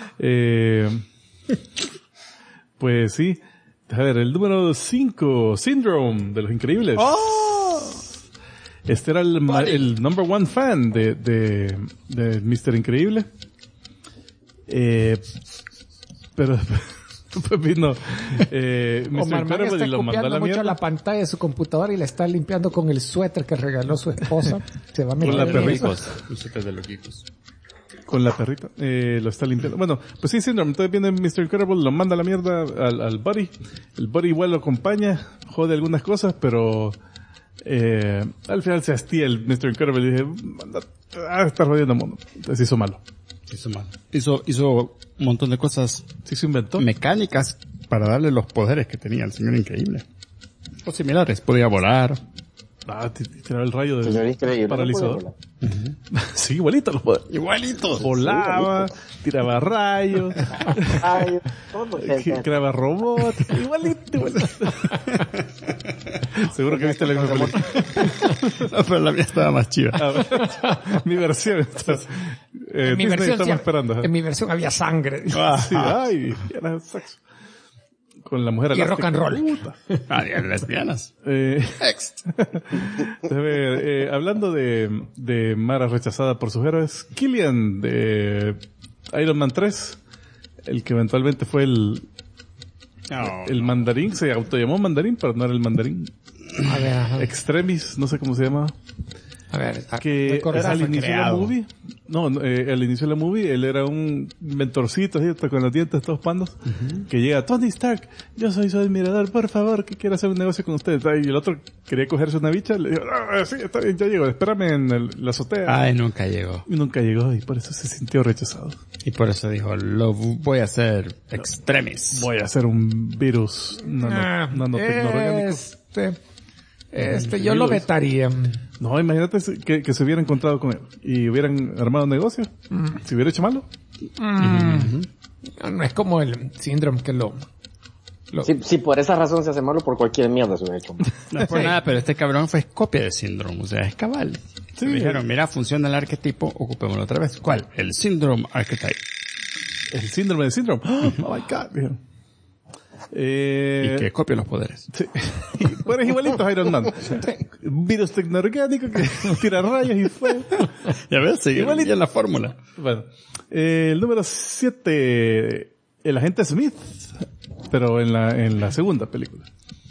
Pues sí. A ver, el número 5, Syndrome, de Los Increíbles. Este era el number 1 fan de Mr. Increíble. Pero pues vino Mr. Incredible y lo mandó a la mierda. La pantalla de su computadora y la está limpiando con el suéter que regaló su esposa. Se va a meter con la perrita. Con la perrita. Lo está limpiando. Bueno, pues sí, Syndrome. Entonces viene Mr. Incredible, lo manda a la mierda al Buddy. El Buddy igual lo acompaña, jode algunas cosas, pero al final se hastía el Mr. Incredible y dije, está jodiendo mundo. Entonces hizo malo. Hizo un montón de cosas. Se inventó mecánicas para darle los poderes que tenía el señor Increíble. O similares. Podía volar. Tiraba el rayo del paralizador. Sí, igualito los poderes. Igualitos. Volaba, tiraba rayos. Creaba robots. Igualito. Seguro que viste la misma película. No, pero la mía estaba más chiva. Mi versión. En mi versión, estamos esperando. En mi versión había sangre. Sí, era sexo. Con la mujer y rock and roll. Lesbianas. Hablando de Mara rechazada por sus héroes, Killian de Iron Man 3, el que eventualmente fue el mandarín, se autollamó mandarín, pero no era el mandarín. A ver, ajá. Extremis, no sé cómo se llama. A ver, Que al inicio de la movie, al inicio de la movie, él era un mentorcito, ¿sí? Con los dientes todos pandos, que llega, Tony Stark, yo soy su admirador, por favor, que quiero hacer un negocio con usted. Y el otro quería cogerse una bicha, le dijo, sí, está bien, ya llego, espérame en la azotea. Ay, nunca llegó. Y nunca llegó, y por eso se sintió rechazado. Y por eso dijo, lo voy a hacer extremis. Voy a hacer un virus nanotecnológico. Yo lo vetaría. No, imagínate que se hubiera encontrado con él y hubieran armado un negocio. Si hubiera hecho malo. No es como el síndrome que lo... Si por esa razón se hace malo, por cualquier mierda se hubiera hecho malo. No es por nada, pero este cabrón fue copia de Syndrome, o sea, es cabal. Sí. Me dijeron, mira, funciona el arquetipo, ocupémoslo otra vez. ¿Cuál? El Syndrome Archetype. El síndrome de síndrome. Oh my God, dijeron. Y que copia los poderes. Sí. Bueno, es igualito a Iron Man. Un virus tecnoorgánico que tira rayos y fuego. Ya ves, seguimos en la fórmula. Bueno, el número 7, el agente Smith, pero en la segunda película.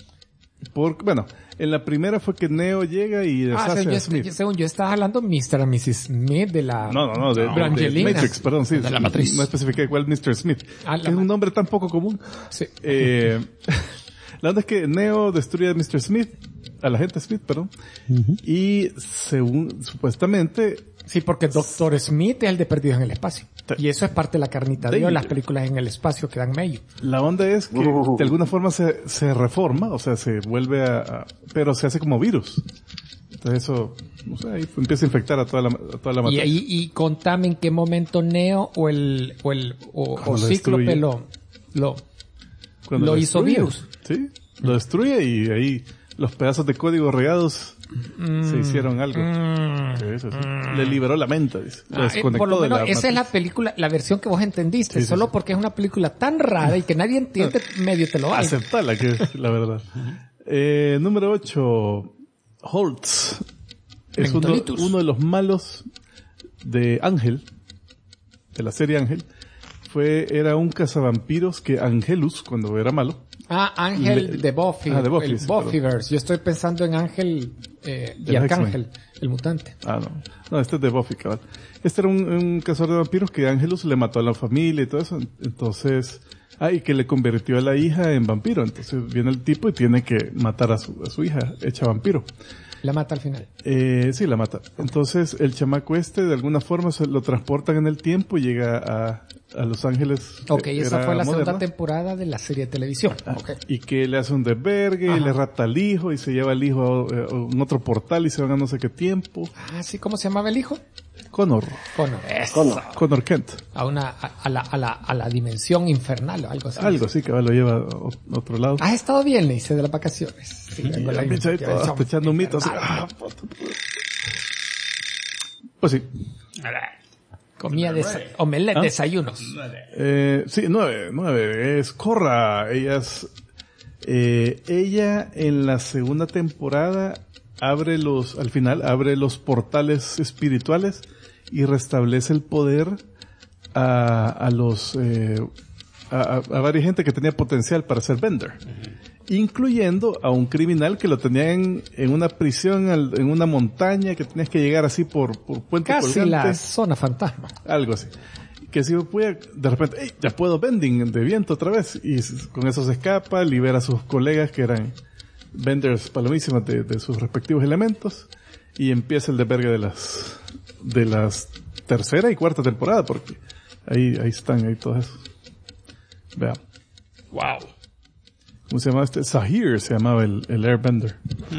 En la primera fue que Neo llega y deshace a Smith. Según yo estaba hablando Mr. y Mrs. Smith de la... de Brangelina. Matrix, perdón, sí. De la matriz. No especifiqué cuál Mr. Smith. La Es un nombre tan poco común. Sí. La onda es que Neo destruye a Mr. Smith, al agente Smith, perdón, y supuestamente... Sí, porque Dr. Smith es el de Perdidos en el Espacio. Y eso es parte de la carnita de Dios, las películas en el espacio que dan medio. La onda es que de alguna forma se reforma, o sea, se vuelve pero se hace como virus. Entonces eso, no sé, ahí empieza a infectar a toda la matriz. Y contame en qué momento Neo o Cíclope lo hizo virus. Sí, lo destruye y ahí los pedazos de código regados se hicieron algo. Sí. Le liberó la mente, dice. Por lo menos esa es la película, la versión que vos entendiste. Sí, solo porque es una película tan rara y que nadie entiende, medio te lo vale. Aceptala, que es la verdad. Número 8, Holtz. Es uno de los malos de Ángel, de la serie Ángel. Era un cazavampiros que Angelus, cuando era malo. Ángel de Buffy. De Buffy. El Buffyverse. Yo estoy pensando en Ángel y Arcángel, el mutante. No, este es de Buffy, cabal. Este era un cazador de vampiros que Angelus le mató a la familia y todo eso. Entonces, y que le convirtió a la hija en vampiro. Entonces viene el tipo y tiene que matar a su hija hecha vampiro. La mata al final. Sí, la mata. Entonces, el chamaco de alguna forma se lo transportan en el tiempo y llega a Los Ángeles. Ok, esa fue la segunda temporada de la serie de televisión. Okay. Y que le hace un desvergue, y le rapta al hijo, y se lleva al hijo a un otro portal y se van a no sé qué tiempo. ¿Sí? ¿Cómo se llamaba el hijo? Connor Kent. A la dimensión infernal o algo así. Algo así, que lo lleva a otro lado. ¿Has estado bien, Leice, de las vacaciones? Sí, vengo echando un mito. Pues sí. Comía omelette, desayunos. Sí, 9. Es Korra. Ella en la segunda temporada al final abre los portales espirituales y restablece el poder a varias gente que tenía potencial para ser Bender. Incluyendo a un criminal que lo tenía en una prisión, en una montaña, que tenías que llegar así por puente casi colgante. La zona fantasma. Algo así. Que si puede, de repente, ya puedo bending de viento otra vez. Y con eso se escapa, libera a sus colegas que eran benders palomísimas de sus respectivos elementos. Y empieza el desvergue de las tercera y cuarta temporada, porque ahí están, ahí todos esos. Vean. Wow. ¿Cómo se llamaba Zahir se llamaba el Airbender.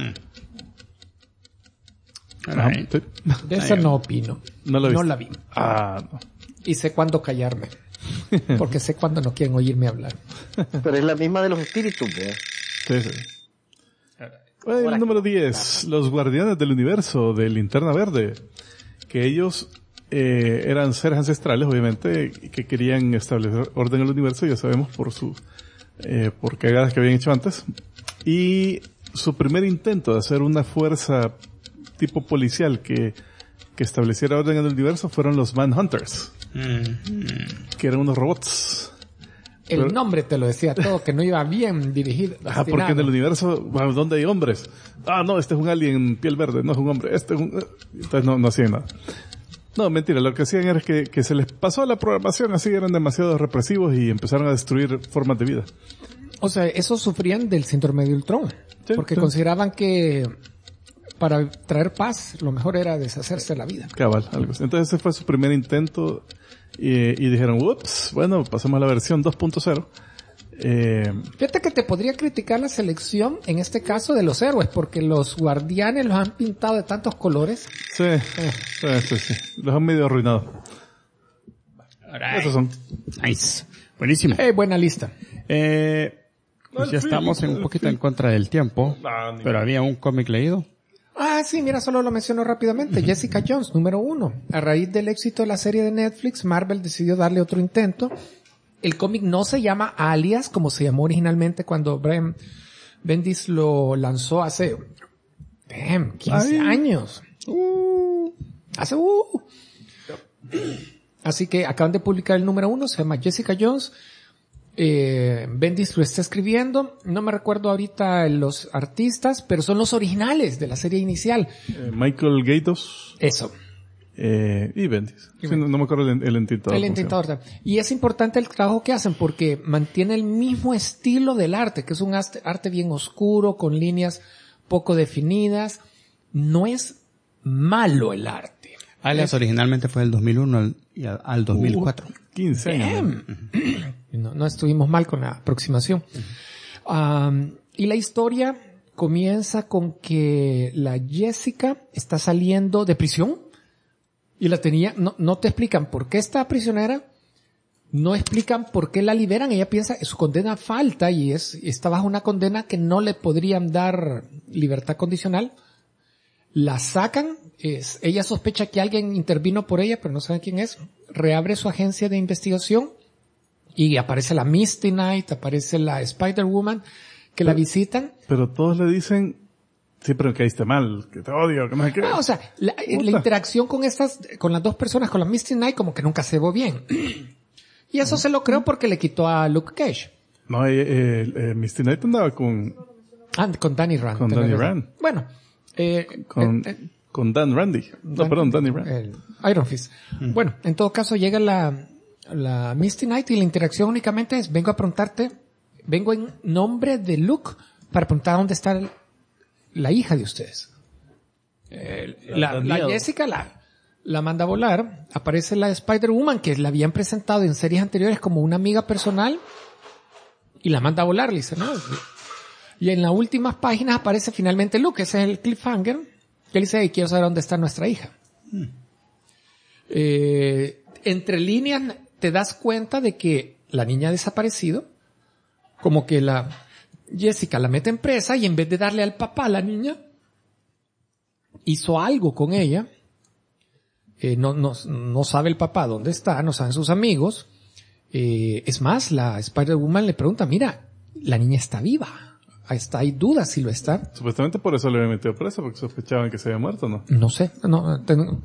Right. ¿Sí? De eso no opino. No la vi. No. Y sé cuándo callarme. Porque sé cuándo no quieren oírme hablar. Pero es la misma de los espíritus, ¿verdad? Sí. Bueno, el número 10. Los Guardianes del Universo de Linterna Verde. Que ellos eran seres ancestrales, obviamente, que querían establecer orden en el universo, ya sabemos, por cagadas que habían hecho antes. Y su primer intento de hacer una fuerza tipo policial que que estableciera orden en el universo fueron los Manhunters, que eran unos robots. El nombre te lo decía todo, que no iba bien dirigido. Porque en el universo, bueno, ¿dónde hay hombres? No, este es un alien piel verde, no es un hombre, este es un... Entonces no hacían nada. No, mentira, lo que hacían era que se les pasó la programación, así eran demasiado represivos y empezaron a destruir formas de vida. O sea, esos sufrían del síndrome de Ultron, Sí, porque sí. consideraban que para traer paz lo mejor era deshacerse de la vida. Cabal, algo así. Entonces ese fue su primer intento y dijeron, ups, bueno, pasamos a la versión 2.0. Fíjate que te podría criticar la selección, en este caso, de los héroes, porque los guardianes los han pintado de tantos colores. Sí. Los han medio arruinado. Alright. Esos son. Nice. Buenísimo. Buena lista. Pues ya estamos un poquito en contra del tiempo, pero había un cómic leído. Sí, mira, solo lo menciono rápidamente. Jessica Jones, número 1. A raíz del éxito de la serie de Netflix, Marvel decidió darle otro intento. El cómic no se llama Alias, como se llamó originalmente cuando Brian Bendis lo lanzó hace 15 años. Así que acaban de publicar el número 1, se llama Jessica Jones. Bendis lo está escribiendo. No me recuerdo ahorita los artistas, pero son los originales de la serie inicial. Michael Gaydos. Eso. Y Bendis. Sí, no me acuerdo el entintador. El entintador. Y es importante el trabajo que hacen porque mantiene el mismo estilo del arte, que es un arte bien oscuro, con líneas poco definidas. No es malo el arte. Alias originalmente fue del 2001 al 2004. 15 años. No estuvimos mal con la aproximación. Y la historia comienza con que la Jessica está saliendo de prisión y la tenía, no te explican por qué está prisionera, no explican por qué la liberan, ella piensa que su condena falta y está bajo una condena que no le podrían dar libertad condicional. La sacan, ella sospecha que alguien intervino por ella, pero no sabe quién es, reabre su agencia de investigación y aparece la Misty Knight, aparece la Spider-Woman, que la visitan. Pero todos le dicen, sí, pero que caíste mal, que te odio, que no sé qué. O sea, la interacción con las dos personas, con la Misty Knight, como que nunca se ve bien. Y eso se lo creo porque le quitó a Luke Cage. No, Misty Knight andaba con Danny Rand. Con Danny Rand. Bueno. Con Dan Randy. Danny Rand. El Iron Fist. Bueno, en todo caso llega la Misty Knight y la interacción únicamente es, vengo en nombre de Luke para preguntar dónde está la hija de ustedes. La Jessica la manda a volar. Aparece la Spider-Woman, que la habían presentado en series anteriores como una amiga personal, y la manda a volar, le dice, ¿no? Y en las últimas páginas aparece finalmente Luke, ese es el cliffhanger, que él dice, quiero saber dónde está nuestra hija. Entre líneas te das cuenta de que la niña ha desaparecido, como que la Jessica la mete en presa y en vez de darle al papá a la niña, hizo algo con ella. No sabe el papá dónde está, no saben sus amigos. Es más, la Spider-Woman le pregunta, mira, la niña está viva. Hay dudas si lo está. Supuestamente por eso le había metido presa, porque sospechaban que se había muerto, ¿no? No sé, no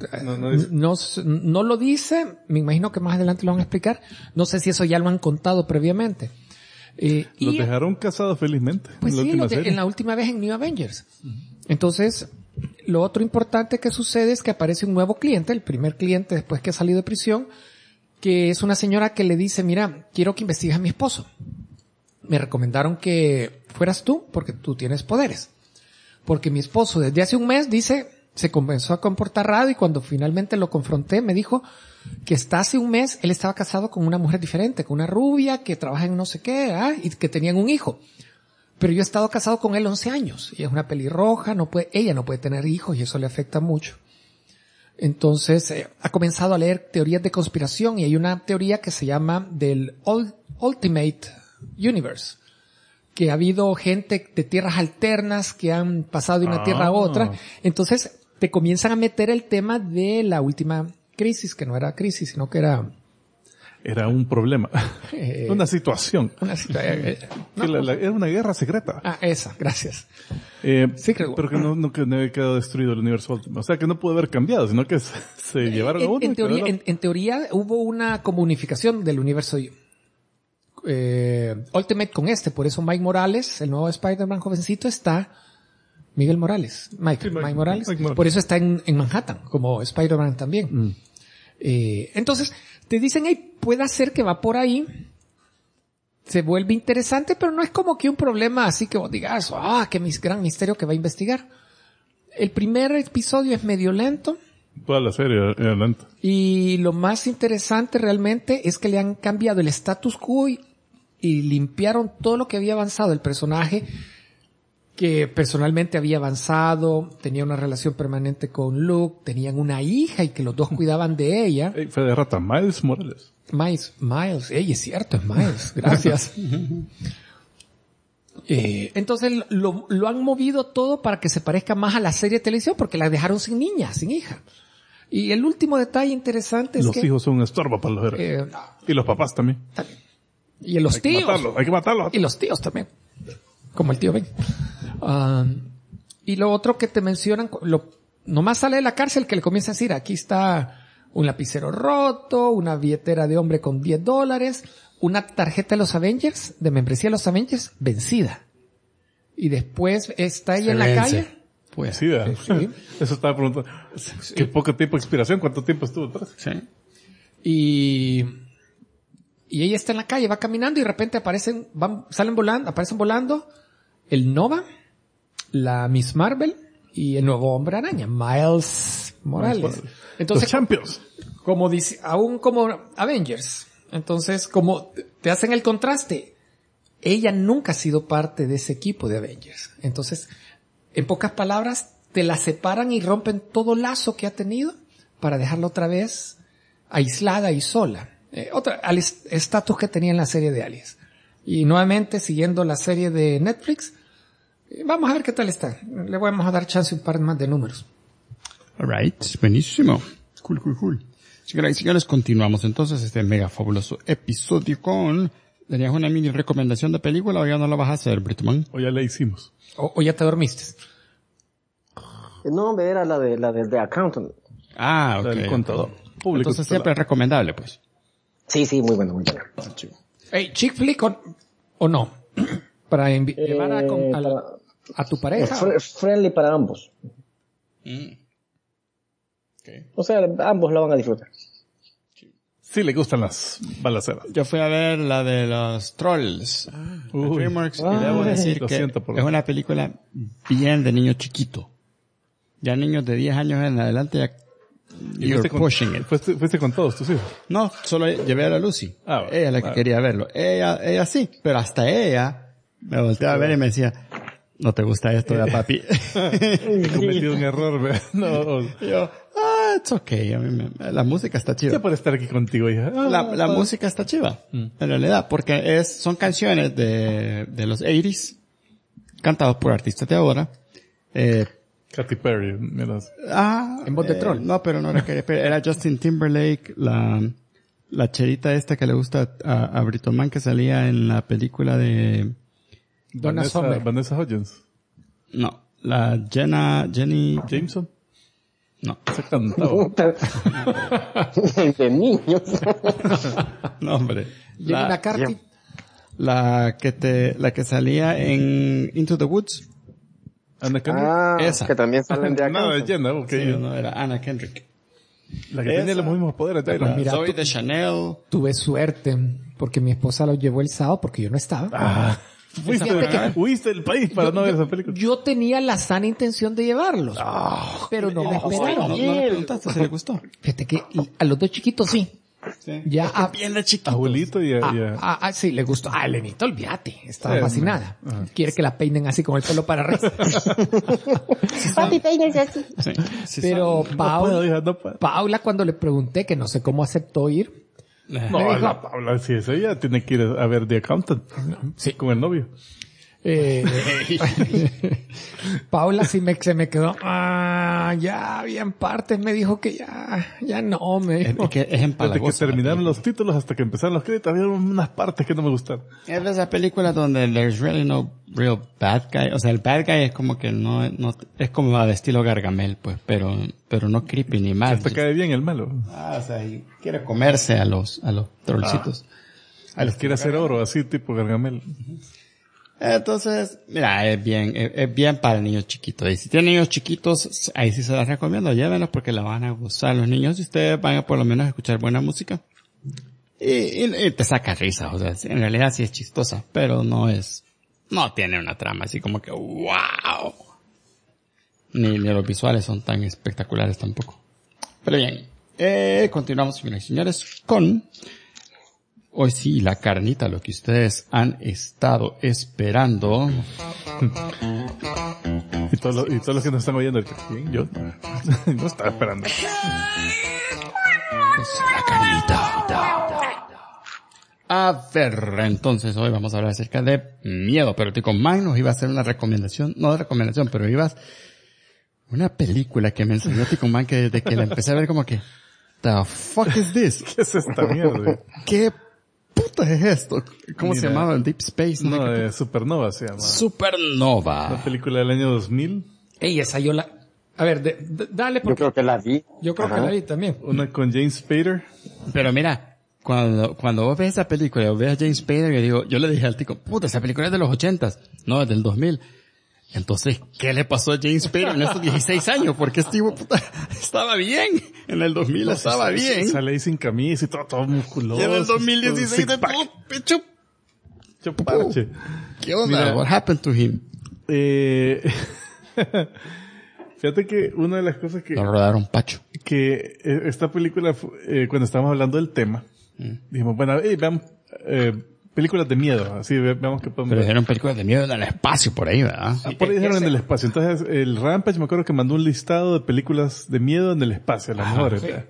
lo dice, me imagino que más adelante lo van a explicar. No sé si eso ya lo han contado previamente. Los dejaron casados felizmente. Pues sí, en la última vez en New Avengers. Entonces, lo otro importante que sucede es que aparece un nuevo cliente, el primer cliente después que ha salido de prisión, que es una señora que le dice, mira, quiero que investigues a mi esposo. Me recomendaron que fueras tú porque tú tienes poderes. Porque mi esposo desde hace un mes se comenzó a comportar raro y cuando finalmente lo confronté me dijo que hasta hace un mes él estaba casado con una mujer diferente, con una rubia que trabaja en no sé qué, y que tenían un hijo. Pero yo he estado casado con él 11 años y es una pelirroja, ella no puede tener hijos y eso le afecta mucho. Entonces ha comenzado a leer teorías de conspiración y hay una teoría que se llama del Ultimate Universe, que ha habido gente de tierras alternas que han pasado de una tierra a otra. Entonces te comienzan a meter el tema de la última crisis, que no era crisis, sino que era era un problema. Una situación. Era una guerra secreta. Esa, gracias. Sí, pero que no había quedado destruido el universo Ultimate. O sea, que no pudo haber cambiado, sino que se llevaron a uno. En teoría hubo una como unificación del universo Ultimate con por eso Mike Morales, el nuevo Spider-Man jovencito, está Miguel Morales. Mike Morales. Por eso está en Manhattan, como Spider-Man también. Entonces, te dicen, hey, puede ser que va por ahí, se vuelve interesante, pero no es como que un problema así que vos digas, qué gran misterio que va a investigar. El primer episodio es medio lento. Toda la serie era lenta. Y lo más interesante realmente es que le han cambiado el status quo y limpiaron todo lo que había avanzado el personaje, que personalmente había avanzado, tenía una relación permanente con Luke, tenían una hija y que los dos cuidaban de ella. Fue de rata, Miles Morales. Miles, es cierto, es Miles, gracias. Entonces lo han movido todo para que se parezca más a la serie de televisión porque la dejaron sin niña, sin hija. Y el último detalle interesante es que los hijos son un estorbo para los héroes. Y los papás también. Y los tíos. Hay que matarlos. Y los tíos también. Como el tío Ben. Y lo otro que te mencionan, nomás sale de la cárcel que le comienza a decir, aquí está un lapicero roto, una billetera de hombre con $10, una tarjeta de los Avengers, de membresía de los Avengers, vencida. Y después está ella en la calle. Pues sí. Eso estaba preguntando. ¿Qué poco tiempo de expiración? ¿Cuánto tiempo estuvo atrás? Sí. Y ella está en la calle, va caminando y de repente aparecen volando el Nova, la Miss Marvel y el nuevo Hombre Araña, Miles Morales. Entonces, los Champions. Como dice, aún como Avengers. Entonces, como te hacen el contraste, ella nunca ha sido parte de ese equipo de Avengers. Entonces, en pocas palabras, te la separan y rompen todo lazo que ha tenido para dejarla otra vez aislada y sola. Al estatus que tenía en la serie de Alias. Y nuevamente, siguiendo la serie de Netflix, vamos a ver qué tal está. Le vamos a dar chance un par más de números. Alright, buenísimo. Cool. Señores, continuamos entonces este mega fabuloso episodio con... ¿Tenías una mini recomendación de película o ya no la vas a hacer, Britman? O ya la hicimos. O ya te dormiste. No, era la de The Accountant. Ok. El contador. Público. Entonces siempre es recomendable, pues. Sí, muy bueno, muy bueno. Hey, chick flick o no? Para llevar a tu pareja. Friendly para ambos. Okay. O sea, ambos la van a disfrutar. Sí le gustan las balaceras. Yo fui a ver la de los Trolls. DreamWorks, y debo decir que es una película bien de niño chiquito. Ya niños de 10 años en adelante ya you're pushing it. ¿Fuiste con todos tus hijos? No, solo llevé a la Lucy. Ella es la que quería verlo. Ella sí, pero hasta ella me volteaba a ver y me decía, ¿no te gusta esto de papi? He cometido un error, no. Yo, it's okay. La música está chiva. Ya por estar aquí contigo, hija. La música está chiva, en realidad, porque son canciones de los 80s, cantados por artistas de ahora. Katy Perry, mira. En voz de troll. No, pero no era Katy Perry, era Justin Timberlake, la cherita esta que le gusta a Brito Man, que salía en la película de Vanessa Hudgens. No, la Jenny Jameson. No. Se cantaba. De niños. No, hombre. Jenny McCarthy. La que salía en Into the Woods. Anna Kendrick. Esa. Que también salen de acá. No, de Jenna, okay. Sí, no, era Anna Kendrick. La que tenía los mismos poderes. Mira, Zoe de Chanel. Tuve suerte porque mi esposa lo llevó el sábado porque yo no estaba. Fuiste del país para no ver esa película. Yo tenía la sana intención de llevarlos. Pero no me esperaron. No le preguntaste si le gustó. Fíjate que a los dos chiquitos sí. Sí. Ya bien de chiquitos. Abuelito y sí, le gustó. Elenita, olvídate. Estaba fascinada. Quiere que la peinen así con el pelo para arriba. Papi, peínense así. Sí, pero no puedo. Paula, cuando le pregunté que no sé cómo aceptó ir. No, la Paula, si es ella, tiene que ir a ver The Accountant. Sí. Con el novio. Paula sí se me quedó, ya bien partes, me dijo que ya no, me dijo. Es que es Desde que empalagosa. terminaron los títulos hasta que empezaron los créditos, había unas partes que no me gustaron. Es de esas películas donde there's really no real bad guy. O sea, el bad guy es como que no es como de estilo Gargamel, pues, pero no creepy ni mal. Hasta cae bien el malo. O sea, y quiere comerse a los trollcitos. Les quiere hacer oro, así tipo Gargamel. Entonces, mira, es bien para niños chiquitos. Y si tienen niños chiquitos, ahí sí se las recomiendo, llévenlos porque la van a gozar los niños y ustedes van a por lo menos escuchar buena música. Y te saca risas, o sea, en realidad sí es chistosa, pero no tiene una trama así como que wow. Ni los visuales son tan espectaculares tampoco. Pero bien, continuamos, señoras y señores, con hoy sí, la carnita, lo que ustedes han estado esperando. Y todos los que nos están oyendo, ¿quién? Yo no estaba esperando. La carnita. A ver, entonces hoy vamos a hablar acerca de miedo, pero Tico Mike nos iba a hacer una recomendación, no de recomendación, pero una película que me enseñó Tico Mike que desde que la empecé a ver como que, the fuck is this? ¿Qué es esta mierda? ¿Qué puta es esto? ¿Cómo se Mira, llamaba? Deep Space. No, de Supernova se llama. Supernova. Una película del año 2000. Ey, esa yo a ver, dale Yo porque creo que la vi. yo creo que Ajá. la vi también. Una con James Spader. Pero mira, cuando vos ves esa película, o ves a James Spader, yo le dije al tico, puta, esa película es de los 80s, no, es del 2000. Entonces, ¿qué le pasó a James Spader en estos 16 años? Porque este tipo, puta, estaba bien. En el 2000 estaba bien. Sale ahí sin camisa y todo musculoso. Y en el 2016 de six-pack, todo pecho. hecho parche. ¿Qué onda? Mira, What happened to him? Fíjate que una de las cosas Lo rodaron pacho. que esta película, cuando estábamos hablando del tema, dijimos, bueno, veamos películas de miedo, así veamos que podemos Pero ver. dijeron películas de miedo en el espacio por ahí, ¿verdad? Por ahí dijeron en el espacio. Entonces, el Rampage me acuerdo que mandó un listado de películas de miedo en el espacio, las mejores. sí. ¿verdad?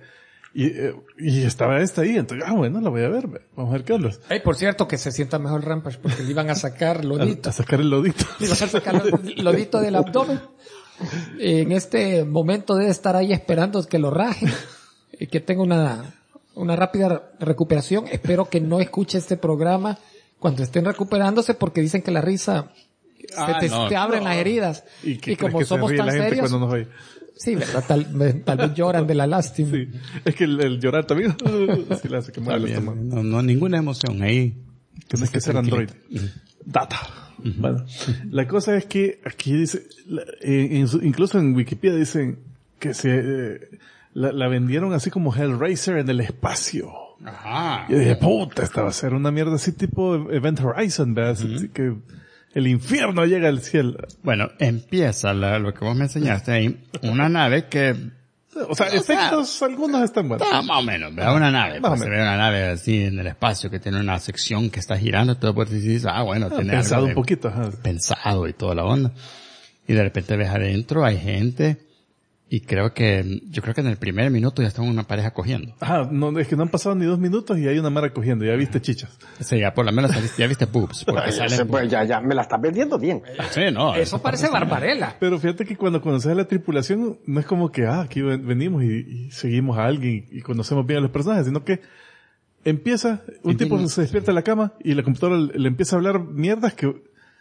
Y estaba esta ahí, entonces, bueno, la voy a ver, ¿verdad? Vamos a ver qué onda. Ey, por cierto, que se sienta mejor Rampage porque le iban a sacar lodito. A sacar el lodito. Le iban a sacar lodito del abdomen. En este momento debe estar ahí esperando que lo rajen. Y que tenga una rápida recuperación. Espero que no escuche este programa cuando estén recuperándose porque dicen que la risa te abren las heridas. ¿Y como que somos se ríe tan la gente serios, cuando nos oye? sí, ¿verdad? Tal vez lloran de la lástima. Sí. Es que el llorar también, sí le hace que mueva el estómago. No, ninguna emoción ahí. Tienes que ser Android. Data. Bueno, la cosa es que aquí dice, incluso en Wikipedia dicen que la vendieron así como Hellraiser en el espacio. Ajá. Y yo dije, puta, esta va a ser una mierda así tipo Event Horizon, ¿verdad? Así que el infierno llega al cielo. Bueno, empieza lo que vos me enseñaste ahí. Una nave que O sea, efectos algunos están buenos. está más o menos, ¿verdad? Una nave. Más o Pues se menos. ve una nave así en el espacio que tiene una sección que está girando. Entonces pues dices, bueno, tiene Pensado algo un de- poquito, ajá. pensado y toda la onda. Y de repente ves adentro, hay gente, y yo creo que en el primer minuto ya están una pareja cogiendo. Ajá, no, es que no han pasado ni 2 minutos y hay una mara cogiendo, ya viste chichas. O sea, ya por lo menos ya viste boobs, porque Ay, salen pues ya me la estás vendiendo bien. Sí, no. Eso parece Barbarella. Pero fíjate que cuando conoces a la tripulación, no es como que, aquí venimos y seguimos a alguien y conocemos bien a los personajes, sino que empieza, un tipo se despierta en la cama y la computadora le empieza a hablar mierdas que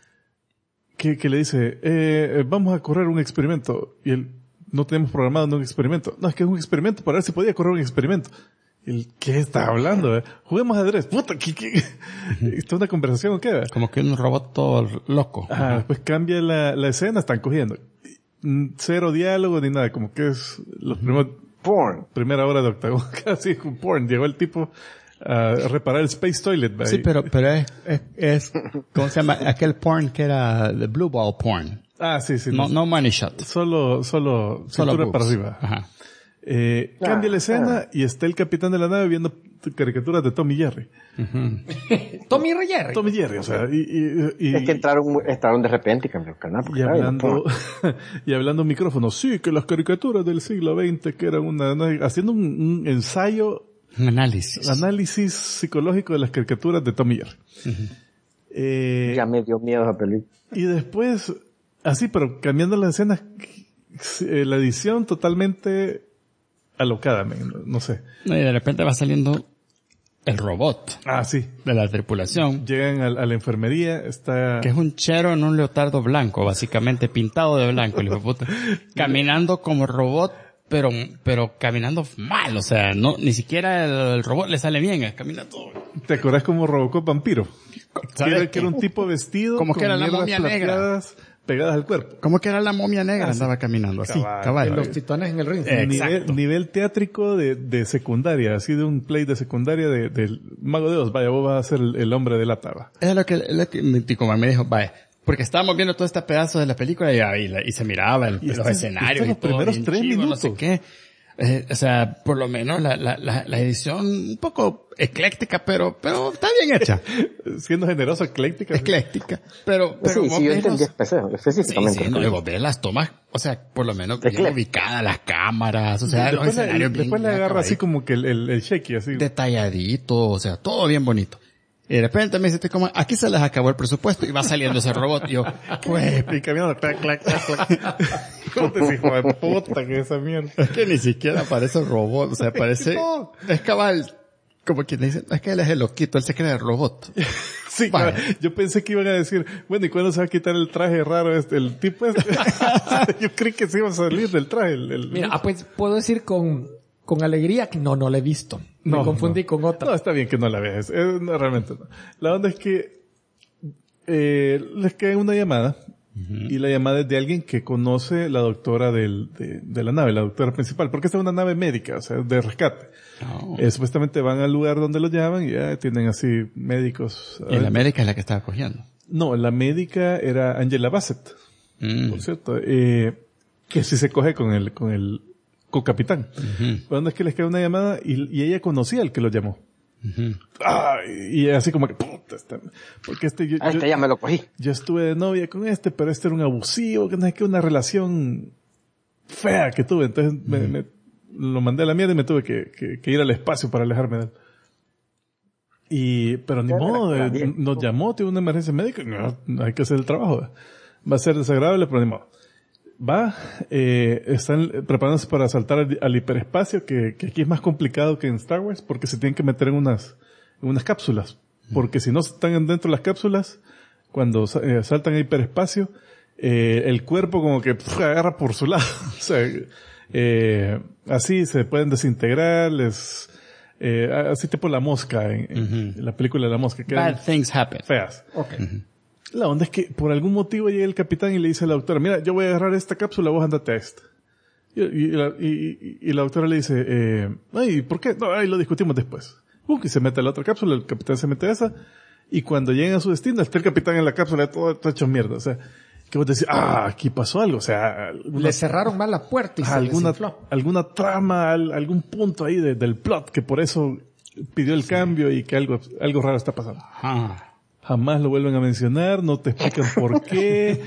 le dice, vamos a correr un experimento. Y él, no tenemos programado un experimento. No, es que es un experimento para ver si podía correr un experimento. Y él, ¿qué estás hablando? Juguemos ajedrez. Puta, ¿qué? ¿Esto es una conversación o qué? Como que un robot todo loco. Ajá, después cambia la escena, están cogiendo. Cero diálogo ni nada, como que es los Porn. primera hora de Octagon, casi con porn. Llegó el tipo a reparar el Space Toilet. ¿verdad? Sí, pero es, ¿cómo se llama? Aquel porn que era the blue ball porn. Sí. No money shot. Solo cintura boobs. para arriba. Ajá. Cambia la escena y está el capitán de la nave viendo caricaturas de Tom y Jerry. Tommy Jerry. Tom y Jerry, o sea, y Es que entraron de repente y cambió el canal. porque, y ay, hablando, no, y hablando a un micrófono, sí, que las caricaturas del siglo XX, que eran haciendo un ensayo, Un análisis. análisis psicológico de las caricaturas de Tom y Jerry. Ya me dio miedo esa película. Y después, así, pero cambiando las escenas, la edición totalmente alocada, no sé. No, y de repente va saliendo el robot Ah, sí. de la tripulación, Llegan a la enfermería, está... que es un chero en un leotardo blanco, básicamente pintado de blanco, el hijo de puta, caminando como robot, pero caminando mal, o sea, no, ni siquiera el robot le sale bien, camina todo. ¿Te acordás como Robocop vampiro? Que era un tipo vestido como que con era la mierdas momia negra, plateadas pegadas al cuerpo. como que era la momia negra, andaba caminando así, cabal. En los titanes en el ring. Exacto. Nivel teátrico de secundaria, así de un play de secundaria del Mago de Oz. Vaya, vos vas a ser el hombre de lata, va. Es lo que como me dijo, vaya, porque estábamos viendo todo este pedazo de la película y se miraba los escenarios y los todo, primeros bien 3 chivo, minutos. no sé qué. O sea, por lo menos la edición un poco ecléctica, pero está bien hecha. Siendo generoso, ecléctica. Ecléctica. Pero Sí, vos sí, yo ves entendí específicamente. Sí, no, luego ves las tomas, o sea, por lo menos bien ubicadas las cámaras, o sea, los escenarios bien después le agarra así como que el shaky, así. detalladito, o sea, todo bien bonito. Y de repente me dice, como, aquí se les acabó el presupuesto y va saliendo ese robot. Y yo, pues, Y caminando, clac, clac, clac, clac. ¿Cómo te hijo de puta que esa mierda? es que ni siquiera parece un robot, o sea, parece, No. es cabal, como quien dice, es que él es el loquito, él se cree el robot. Sí, Vale. yo pensé que iban a decir, bueno, ¿y cuándo se va a quitar el traje raro el tipo este? Yo creí que se iba a salir del traje. Mira, pues puedo decir con alegría que no la he visto. Me confundí con otra. No, está bien que no la veas. No, realmente no. La onda es que les cae una llamada y la llamada es de alguien que conoce la doctora de la nave, la doctora principal, porque esta es una nave médica, o sea, de rescate. Oh. Supuestamente van al lugar donde los llaman y ya tienen así médicos. Y la médica es la que estaba cogiendo. No, la médica era Angela Bassett, por cierto, que sí se coge con el co-capitán. Cuando es que les cae una llamada y ella conocía al que lo llamó. Y así como que, puta, porque yo ya me lo cogí. yo estuve de novia con pero este era un abusivo, que no es que una relación fea que tuve, entonces me lo mandé a la mierda y me tuve que ir al espacio para alejarme de él. Pero ni modo, nos llamó, tuvo una emergencia médica, no, hay que hacer el trabajo. Va a ser desagradable, pero ni modo. Están preparándose para saltar al hiperespacio, que aquí es más complicado que en Star Wars, porque se tienen que meter en unas cápsulas. Porque si no están dentro de las cápsulas, cuando saltan al hiperespacio, el cuerpo como que agarra por su lado. O sea, así se pueden desintegrar, así tipo la mosca en la película de la mosca. Bad things happen. Feas. Okay. La onda es que por algún motivo llega el capitán y le dice a la doctora, mira, yo voy a agarrar esta cápsula, vos andate a esta. Y la doctora le dice, ay, ¿por qué? No, ahí lo discutimos después. Y se mete a la otra cápsula, el capitán se mete a esa, y cuando llegan a su destino, está el capitán en la cápsula todo hecho mierda. O sea, que vos decís, aquí pasó algo, o sea, le cerraron mal la puerta y se desinfló. alguna trama, algún punto ahí del plot, que por eso pidió el cambio y que algo raro está pasando. Jamás lo vuelven a mencionar, no te explican por qué.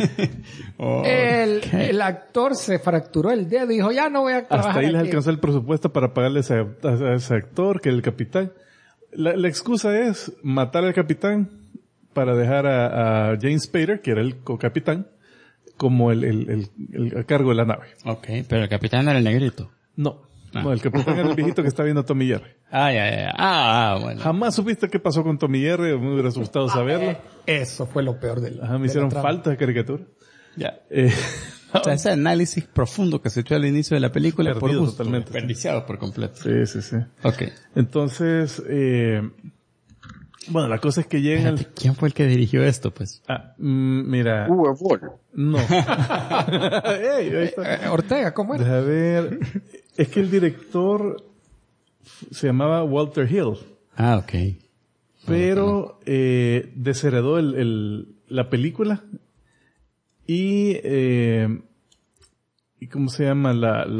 El actor se fracturó el dedo y dijo, ya no voy a trabajar Hasta ahí les aquí. alcanzó el presupuesto para pagarle a ese actor, que es el capitán. La excusa es matar al capitán para dejar a James Spader, que era el co-capitán, como el a cargo de la nave. Okay, pero el capitán era el negrito. No, el capitán era el viejito que está viendo a Tommy Jerry. Ya. Bueno. Jamás supiste qué pasó con Tommy Jerry, me hubiera gustado saberlo. Eso fue lo peor Me hicieron falta de caricatura. Ya. O sea, ese análisis profundo que se echó al inicio de la película Perdido por gusto, totalmente. desperdiciado por completo. Sí. Okay. Entonces, bueno, la cosa es que llegan Espérate, ¿quién fue el que dirigió esto, pues? mira. No. Ey, ahí está. Ortega, ¿cómo era? Deja ver. Es que el director se llamaba Walter Hill. Okay. Pero desheredó la película y ¿cómo se llama?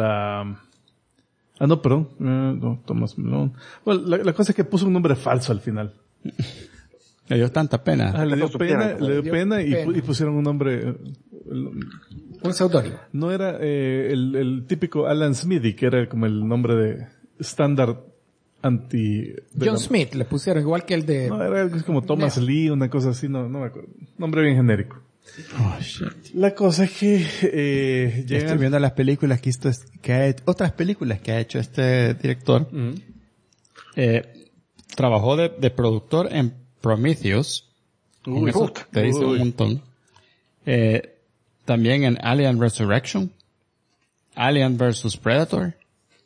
No, perdón. No, Thomas Malone. Bueno, la cosa es que puso un nombre falso al final. Le dio tanta pena. Le dio pena y pusieron un nombre. Un seudónimo. No era el típico Alan Smithy, que era como el nombre de estándar John Smith le pusieron, igual que el de... No, era como Thomas Lee, una cosa así, no me acuerdo. Nombre bien genérico. Oh, shit. La cosa es que Estoy viendo las películas otras películas que ha hecho este director. Trabajó de productor en Prometheus. Uy, Eso te dice un montón. También en Alien Resurrection. Alien vs. Predator.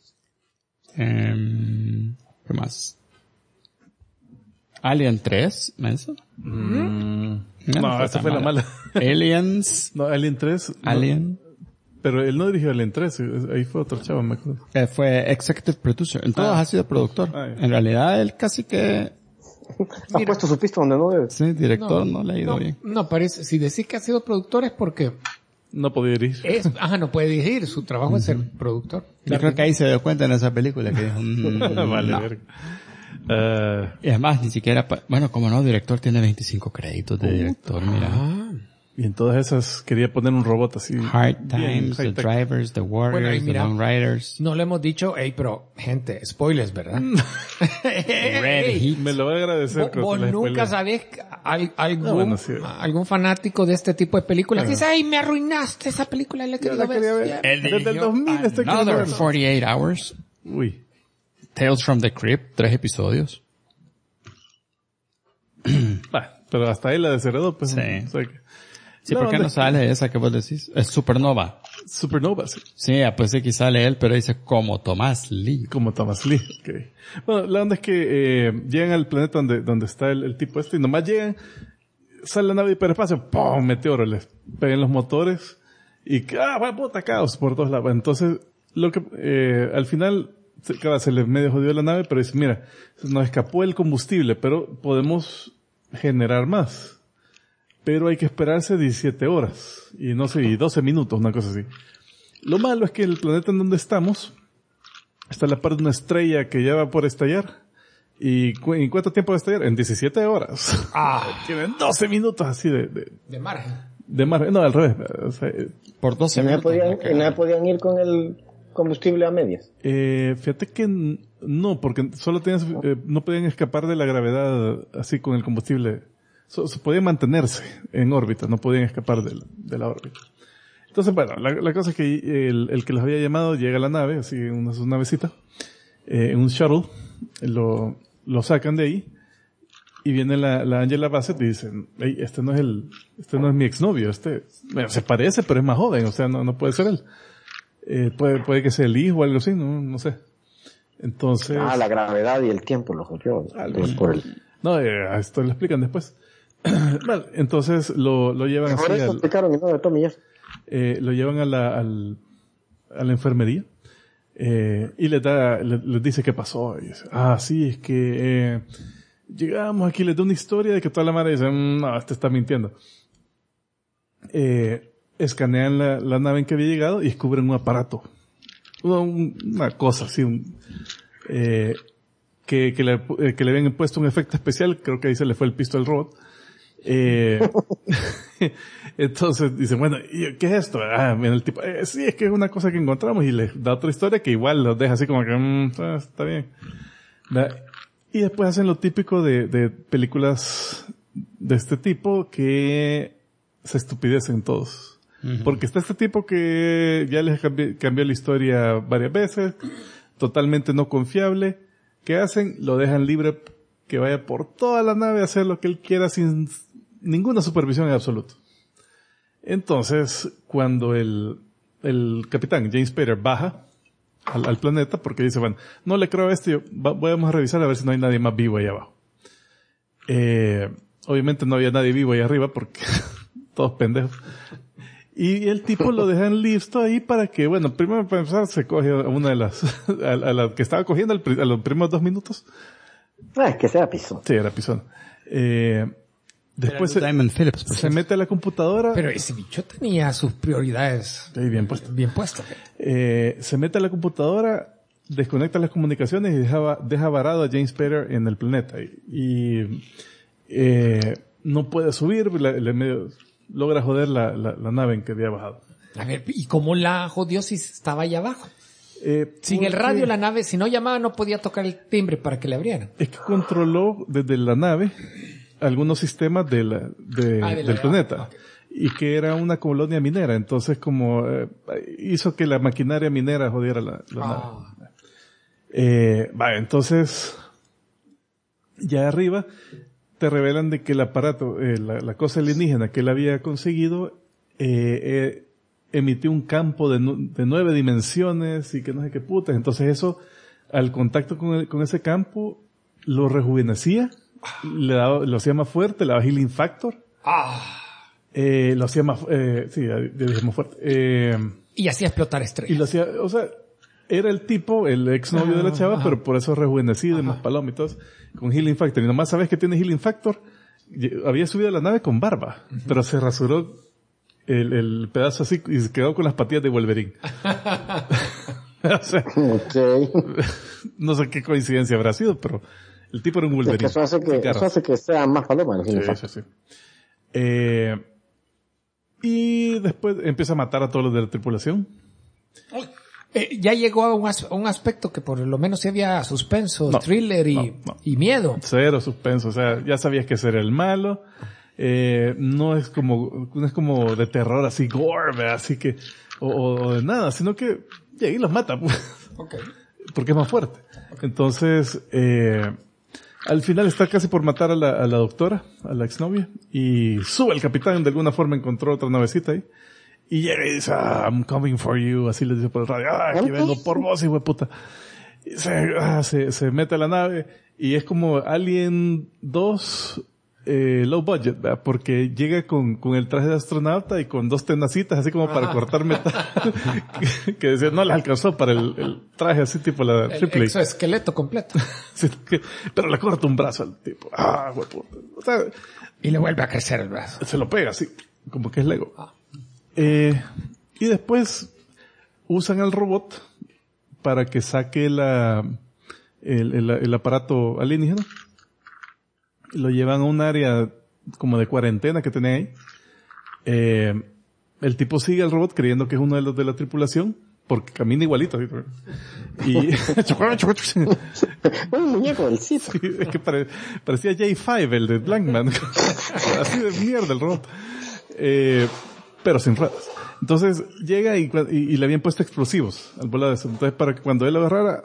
¿Qué más? Alien 3, ¿eso? No, esa fue la mala. Aliens. No, Alien 3. Alien. No, pero él no dirigió Alien 3, ahí fue otro chavo, me acuerdo. Fue executive producer. En todos ha sido productor. En realidad él casi que... Ha puesto su pista donde no debe. Sí, director no le ha ido bien. No, parece, si decís que ha sido productor es porque No podía dirigir. no puede dirigir, su trabajo es ser productor. Yo creo que ahí se dio cuenta en esa película que dijo, Vale, no. verga. Y además, ni siquiera, bueno, como no, director tiene 25 créditos de director, mira. Y en todas esas quería poner un robot así. Hard bien Times, The high-tech. Drivers, The Warriors, Bueno, ahí mira. The Lone Riders, No le hemos dicho, pero, gente, spoilers, ¿verdad? Red Heat. Me lo voy a agradecer. que Vos te la nunca spoileé. sabés algún, bueno, sí. algún fanático de este tipo de películas que dice, ay, me arruinaste esa película, la Yo la quería ver. Él Desde el dirigió 2000 estoy queriendo Another verlo. 48 Hours, Uy. Tales from the Crypt, 3 episodios. Pero hasta ahí la desheredó, pues. Sí. O sea que- Sí, ¿por qué no ¿dónde? sale esa que vos decís? Es Supernova. Supernova, sí. Sí, pues sí que sale él, pero dice como Tomás Lee. Como Thomas Lee. Okay. Bueno, la onda es que llegan al planeta donde está el tipo este y nomás llegan, sale la nave de hiperespacio, ¡pum! Meteoro, les pegan los motores y puta, caos por todos lados. Entonces, lo que al final se les medio jodió la nave, pero dice, mira, nos escapó el combustible, pero podemos generar más. Pero hay que esperarse 17 horas y no sé, y 12 minutos, una cosa así. Lo malo es que el planeta en donde estamos está a la par de una estrella que ya va por estallar. ¿Y en cuánto tiempo va a estallar? En 17 horas. Tienen 12 minutos así De margen. de margen. No, al revés. O sea, Por 12 Y no minutos. podían ir con el combustible a medias. fíjate que no, porque solo no podían escapar de la gravedad así con el combustible. Se podían mantenerse en órbita, no podían escapar de la órbita. Entonces, bueno, la cosa es que el que los había llamado llega a la nave, así, una navecita, en un shuttle, lo sacan de ahí, y viene la Angela Bassett y dicen, hey, este no es mi exnovio, bueno, se parece, pero es más joven, o sea, no puede ser él. Puede que sea el hijo o algo así, no sé. Entonces... la gravedad y el tiempo lo jodió. Por el... No, esto lo explican después. Bueno, entonces lo llevan Por así eso explicaron y no de Tommy Jeff. lo llevan a la enfermería, y les dice qué pasó. Y dice, sí, es que, llegamos aquí, les da una historia de que toda la madre dice, no, este está mintiendo. Escanean la nave en que había llegado y descubren un aparato. Una cosa así, que le habían puesto un efecto especial, creo que ahí se le fue el pisto al robot. Entonces dice, bueno, ¿qué es esto? Mira el tipo, sí, es que es una cosa que encontramos, y les da otra historia que igual los deja así como que, está bien. Y después hacen lo típico de películas de este tipo, que se estupidecen todos. Porque está este tipo que ya les cambió la historia varias veces, totalmente no confiable. ¿Qué hacen? Lo dejan libre, que vaya por toda la nave a hacer lo que él quiera sin ninguna supervisión en absoluto. Entonces, cuando el capitán James Spader baja al planeta, porque dice, bueno, no le creo a esto, vamos a revisar a ver si no hay nadie más vivo ahí abajo. Obviamente no había nadie vivo ahí arriba porque todos pendejos. Y el tipo lo dejan listo ahí para que, bueno, primero para empezar se coge a una de a la que estaba cogiendo a los primeros 2 minutos. Es que sea piso. Sí, era pisón. Después Diamond Phillips, por se cierto. mete a la computadora. Pero ese bicho tenía sus prioridades Ahí bien puesto. bien puestas. Se mete a la computadora, desconecta las comunicaciones y deja varado a James Spader en el planeta. Y no puede subir, logra joder la nave en que había bajado. A ver, ¿y cómo la jodió si estaba allá abajo? Sin el radio, la nave, si no llamaba, no podía tocar el timbre para que le abrieran. Es que controló desde la nave algunos sistemas del planeta. Okay. Y que era una colonia minera. Entonces, como hizo que la maquinaria minera jodiera la nave. Entonces, ya arriba te revelan de que el aparato, la cosa alienígena que él había conseguido, emitió un campo de 9 dimensiones y que no sé qué putas. Entonces eso, al contacto con ese campo, lo rejuvenecía, lo hacía más fuerte, le daba healing factor. Lo hacía más, más fuerte. Y hacía explotar estrellas. Y lo hacía, o sea, era el tipo, el exnovio de la chava, pero por eso rejuvenecido y más palomitas, con healing factor. Y nomás sabes que tiene healing factor. Había subido a la nave con barba, pero se rasuró el pedazo así y se quedó con las patillas de Wolverine. O sea, no sé qué coincidencia habrá sido, pero el tipo era un Wolverine. Eso hace que sea más paloma. Sí. Y después empieza a matar a todos los de la tripulación. Ya llegó a un aspecto que por lo menos sí había suspenso, thriller y miedo. Cero suspenso, o sea, ya sabías que ese era el malo. No es como de terror así gore, ¿verdad? Así que o de nada, sino que ahí los mata, pues. Okay. Porque es más fuerte. Entonces, al final está casi por matar a la doctora, a la exnovia, y sube el capitán, de alguna forma encontró otra navecita ahí, y llega y dice, I'm coming for you, así le dice por el radio, aquí vengo por vos, hijo de puta. Y se mete a la nave, y es como Alien 2, low budget, ¿verdad? Porque llega con el traje de astronauta y con 2 tenacitas así como para cortar metal que decía no le alcanzó para el traje así tipo la Ripley. El exoesqueleto completo. Sí, pero le corta un brazo al tipo. Hueputa. O sea, y le vuelve a crecer el brazo. Se lo pega así, como que es Lego. Y después usan al robot para que saque el aparato alienígena. Lo llevan a un área como de cuarentena que tenía ahí. El tipo sigue al robot creyendo que es uno de los de la tripulación, porque camina igualito. ¿Sí? Y un muñeco del sitio. Sí, es que parecía J5, el de Blankman. Así de mierda el robot. Pero sin ruedas. Entonces llega y le habían puesto explosivos al volado de eso. Entonces para que cuando él lo agarrara,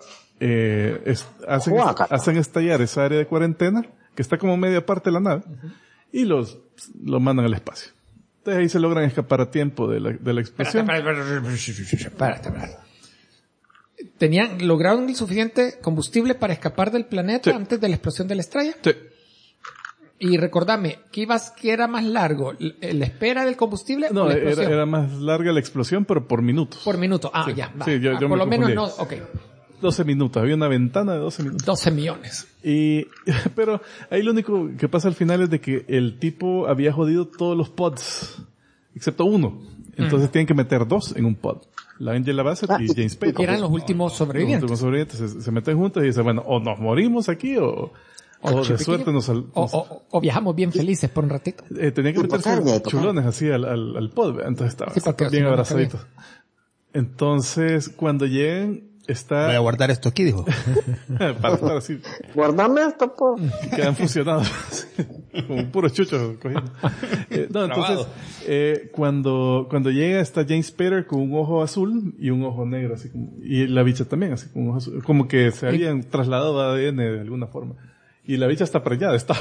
hacen estallar esa área de cuarentena, que está como media parte de la nave, y lo mandan al espacio. Entonces ahí se logran escapar a tiempo de la explosión. Espérate. ¿Lograron el suficiente combustible para escapar del planeta antes de la explosión de la estrella? Sí. Y recordame, ¿qué era más largo? ¿La espera del combustible o la explosión? Era más larga la explosión, pero por minutos. Por minuto. Sí. Ya. Va. Sí, yo por lo menos no, 12 minutos, había una ventana de 12 minutos. 12 millones. Pero ahí lo único que pasa al final es de que el tipo había jodido todos los pods, excepto uno. Entonces tienen que meter 2 en un pod. La Angela Bassett y James Spader. Que eran los últimos sobrevivientes. Los últimos sobrevivientes se meten juntos y dicen, bueno, o nos morimos aquí o de suerte o viajamos bien felices por un ratito. Tenía que meterse chulones así al pod, entonces estaban bien abrazaditos. Entonces, cuando lleguen, voy a guardar esto aquí, dijo. Para estar así. Guardame esto, po. Quedan fusionados. Como puros chuchos cogiendo. Entonces, cuando llega está James Spader con un ojo azul y un ojo negro, así como, y la bicha también, así como un ojo azul. Como que se habían trasladado ADN de alguna forma. Y la bicha está preñada, está.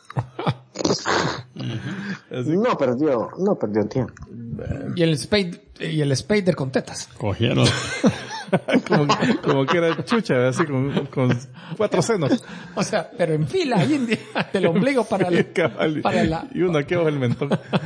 No perdió tiempo. Y el Spader con tetas. Cogieron. como que era chucha, así con 4 senos. O sea, pero en fila, ahí del ombligo para la... Y uno aquí abajo el mentón.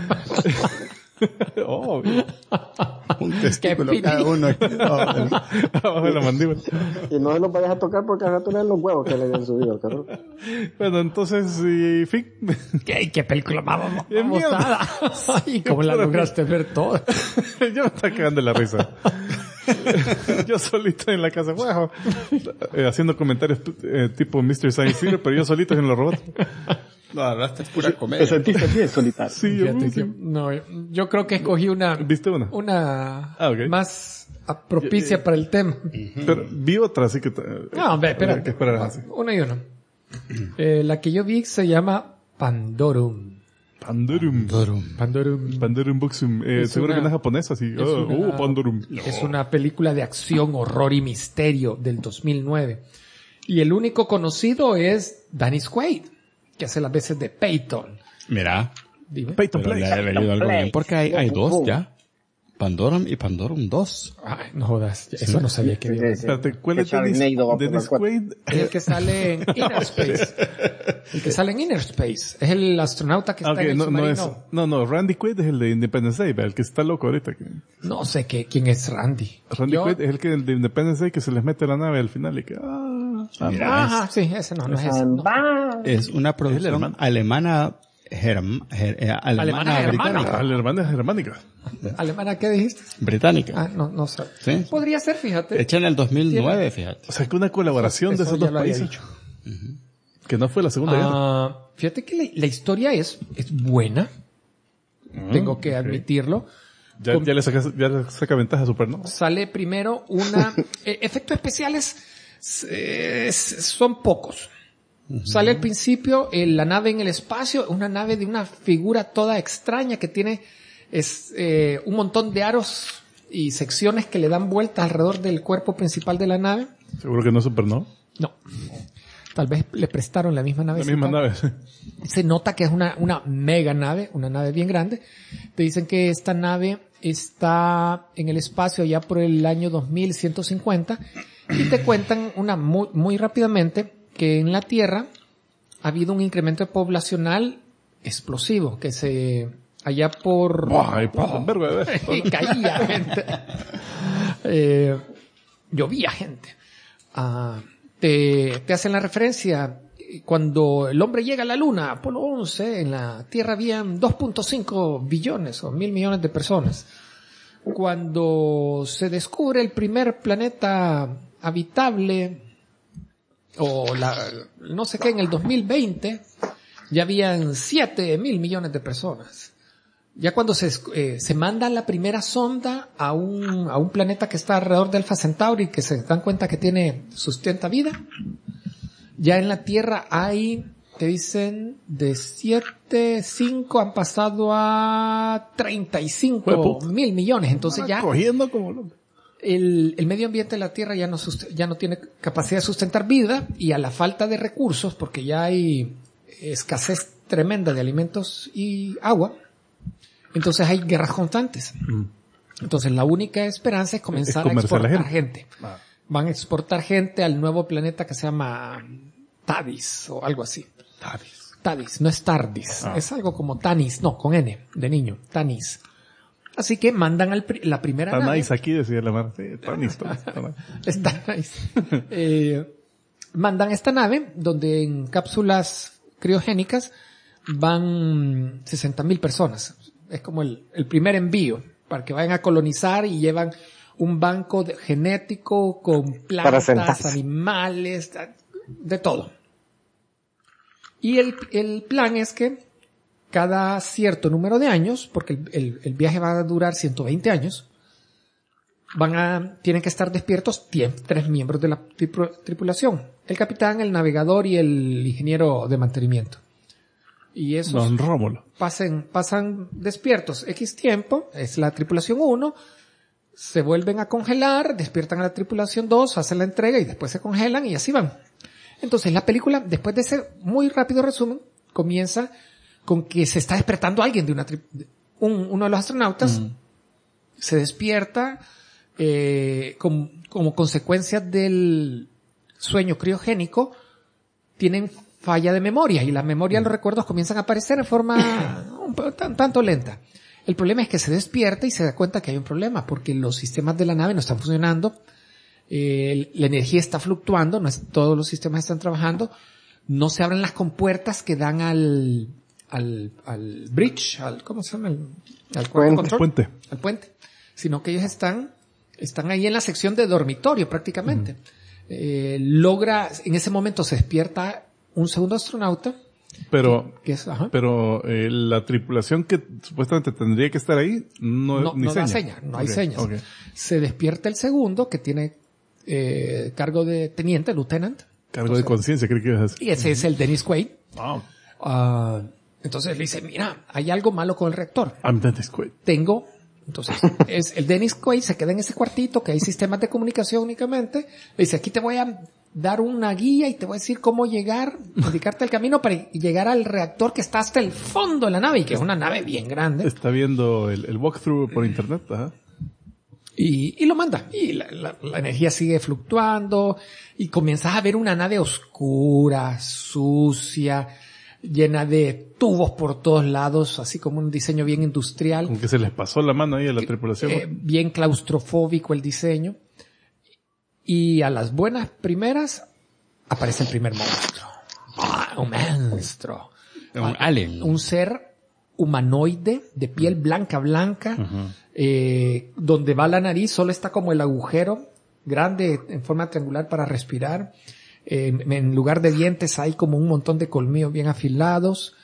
Un testículo cada uno aquí abajo de la mandíbula. Y no se los vayas a tocar porque al rato le dan los huevos que le habían subido al carro. Bueno, entonces, fin. ¿Qué película más babosada? Ay, ¿cómo la lograste ver toda? Yo me estaba cagando de la risa. Yo solito en la casa, haciendo comentarios tipo Mr. Science Fiction, pero yo solito en los robots. No, hablaste es pura Te comedia. sentiste así de solitario. Sí, Fíjate que- no, yo creo que escogí ¿Viste una? una Ok. más propicia para el tema. Pero vi otra, así que... No, hombre, espérate. ¿Qué esperas así? Uno y uno. La que yo vi se llama Pandorum. Pandorum. Pandorum. Pandorum Boxum. Es Seguro una- que no es japonesa, sí. es una- Pandorum. Es una película de acción, horror y misterio del 2009. Y el único conocido es Dennis Quaid, que hace las veces de Peyton. Mira, Dime. Peyton pero le Place. ha venido algo bien porque hay dos Boom. ya. Pandorum y Pandorum 2. Ay, no jodas, eso no sabía que había. Espérate, ¿cuál es Sharknado va a Dennis poner Quaid? Es el que sale en Inner Space. El que sale en Inner Space. Es el astronauta que está en el submarino. No, Randy Quaid es el de Independence Day, el que está loco ahorita. No sé quién es Randy. Randy Yo- Quaid es el que de Independence Day que se les mete la nave al final y que... Mira, Ajá, sí, ese no es ese. No. es una producción alemana, Alemana británica. la hermana es germánica. ¿Alemana qué dijiste? Británica. Ah, no sé. Sí. Podría ser, fíjate. Hecha en el 2009, fíjate. O sea, que una colaboración de Eso esos ya dos lo había países. dicho. Que no fue la Segunda Guerra. Fíjate que la historia es buena. Tengo que admitirlo. Ya le saca ventaja a Supernova. Sale primero una... efectos especiales son pocos. Sale al principio la nave en el espacio, una nave de una figura toda extraña que tiene un montón de aros y secciones que le dan vueltas alrededor del cuerpo principal de la nave. Seguro que no es Supernova. No. Tal vez le prestaron la misma nave. La misma nave. Se nota que es una mega nave, una nave bien grande. Te dicen que esta nave está en el espacio ya por el año 2150 y te cuentan muy, muy rápidamente que en la Tierra ha habido un incremento poblacional explosivo, que allá por... Ay, un vergo de veces. y caía gente. Llovía gente. Te hacen la referencia cuando el hombre llega a la Luna, Apolo 11, en la Tierra habían 2.5 billones o 1.000 millones de personas. Cuando se descubre el primer planeta habitable, o no sé qué, en el 2020, ya habían 7.000 millones de personas. Ya cuando se manda la primera sonda a un planeta que está alrededor de Alpha Centauri y que se dan cuenta que sustenta vida, ya en la Tierra hay, te dicen, de 5 han pasado a 35.000 millones. Entonces ya Cogiendo como loco. el medio ambiente de la Tierra ya no tiene capacidad de sustentar vida, y a la falta de recursos, porque ya hay escasez tremenda de alimentos y agua, entonces hay guerras constantes. Entonces la única esperanza es comenzar a exportar gente. Van a exportar gente al nuevo planeta que se llama Tadis o algo así. Tadis, no es Tardis. Es algo como Tanis, no, con N, de niño, Tanis. Así que mandan la primera Está nave. nice aquí, decía la mar. Sí, está nice. Está nice. Mandan esta nave donde en cápsulas criogénicas van 60.000 personas. Es como el primer envío para que vayan a colonizar, y llevan un banco genético con plantas, animales, de todo. Y el plan es que cada cierto número de años, porque el viaje va a durar 120 años, tienen que estar despiertos 3 miembros de la tripulación: el capitán, el navegador y el ingeniero de mantenimiento. Y esos Don Rómulo. pasan despiertos X tiempo, es la tripulación 1, se vuelven a congelar, despiertan a la tripulación 2, hacen la entrega y después se congelan, y así van. Entonces la película, después de ese muy rápido resumen, comienza con que se está despertando alguien de uno de los astronautas, se despierta como consecuencia del sueño criogénico, tienen falla de memoria, y la memoria, los recuerdos comienzan a aparecer en forma tanto lenta. El problema es que se despierta y se da cuenta que hay un problema, porque los sistemas de la nave no están funcionando, la energía está fluctuando, todos los sistemas están trabajando, no se abren las compuertas que dan al bridge, ¿cómo se llama? Al puente. Al puente, sino que ellos están ahí en la sección de dormitorio prácticamente. En ese momento se despierta un segundo astronauta Pero, ajá. pero la tripulación que supuestamente tendría que estar ahí no da señas, no hay señas. Okay. Se despierta el segundo, que tiene cargo de teniente, lieutenant. Cargo de conciencia, creo que ibas a decir. Y ese es el Dennis Quaid. Wow. Entonces le dice, mira, hay algo malo con el reactor. I'm Dennis Quaid. Entonces, el Dennis Quaid se queda en ese cuartito que hay sistemas de comunicación únicamente. Le dice, aquí te voy a dar una guía y te voy a decir cómo llegar, indicarte el camino para llegar al reactor que está hasta el fondo de la nave y que es una nave bien grande. Está viendo el walkthrough por internet, ajá. Y lo manda. Y la energía sigue fluctuando y comienzas a ver una nave oscura, sucia, llena de tubos por todos lados, así como un diseño bien industrial. Como que se les pasó la mano ahí a la tripulación. Bien claustrofóbico el diseño. Y a las buenas primeras aparece el primer monstruo. Un monstruo. Un alien. Un ser humanoide de piel blanca, donde va la nariz solo está como el agujero grande en forma triangular para respirar. En lugar de dientes hay como un montón de colmillos bien afilados.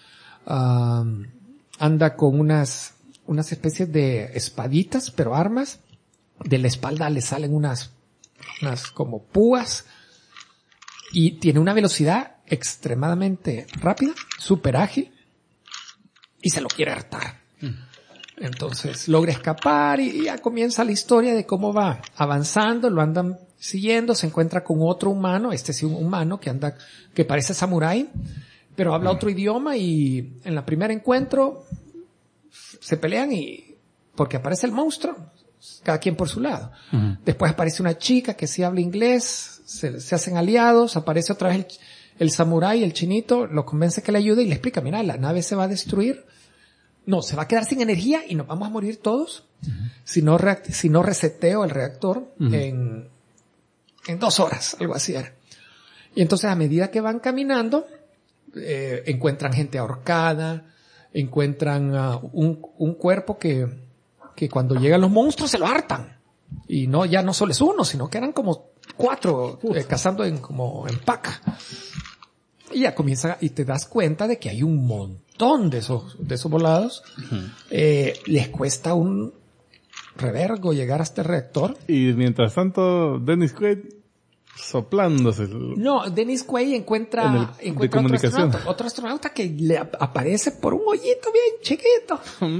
Anda con unas especies de espaditas, pero armas. De la espalda le salen unas como púas. Y tiene una velocidad extremadamente rápida, súper ágil. Y se lo quiere hartar. Entonces logra escapar y ya comienza la historia de cómo va avanzando, lo andan siguiendo, se encuentra con otro humano, sí un humano que parece samurái, pero habla otro idioma y en el primer encuentro se pelean porque aparece el monstruo, cada quien por su lado. Después aparece una chica que sí habla inglés, se hacen aliados, aparece otra vez el samurái, el chinito, lo convence que le ayude y le explica, mira, la nave se va a destruir. No, se va a quedar sin energía y nos vamos a morir todos si no reseteo el reactor en 2 horas, algo así era. Y entonces a medida que van caminando, encuentran gente ahorcada, encuentran un cuerpo que cuando llegan los monstruos se lo hartan. Y ya no solo es uno, sino que eran como 4 cazando como en pack. Y ya comienza, y te das cuenta de que hay un montón de esos volados. Les cuesta un revergo llegar hasta el reactor. Y mientras tanto, Dennis Quaid soplándose. No, Dennis Quaid encuentra otro astronauta que le aparece por un hoyito bien chiquito.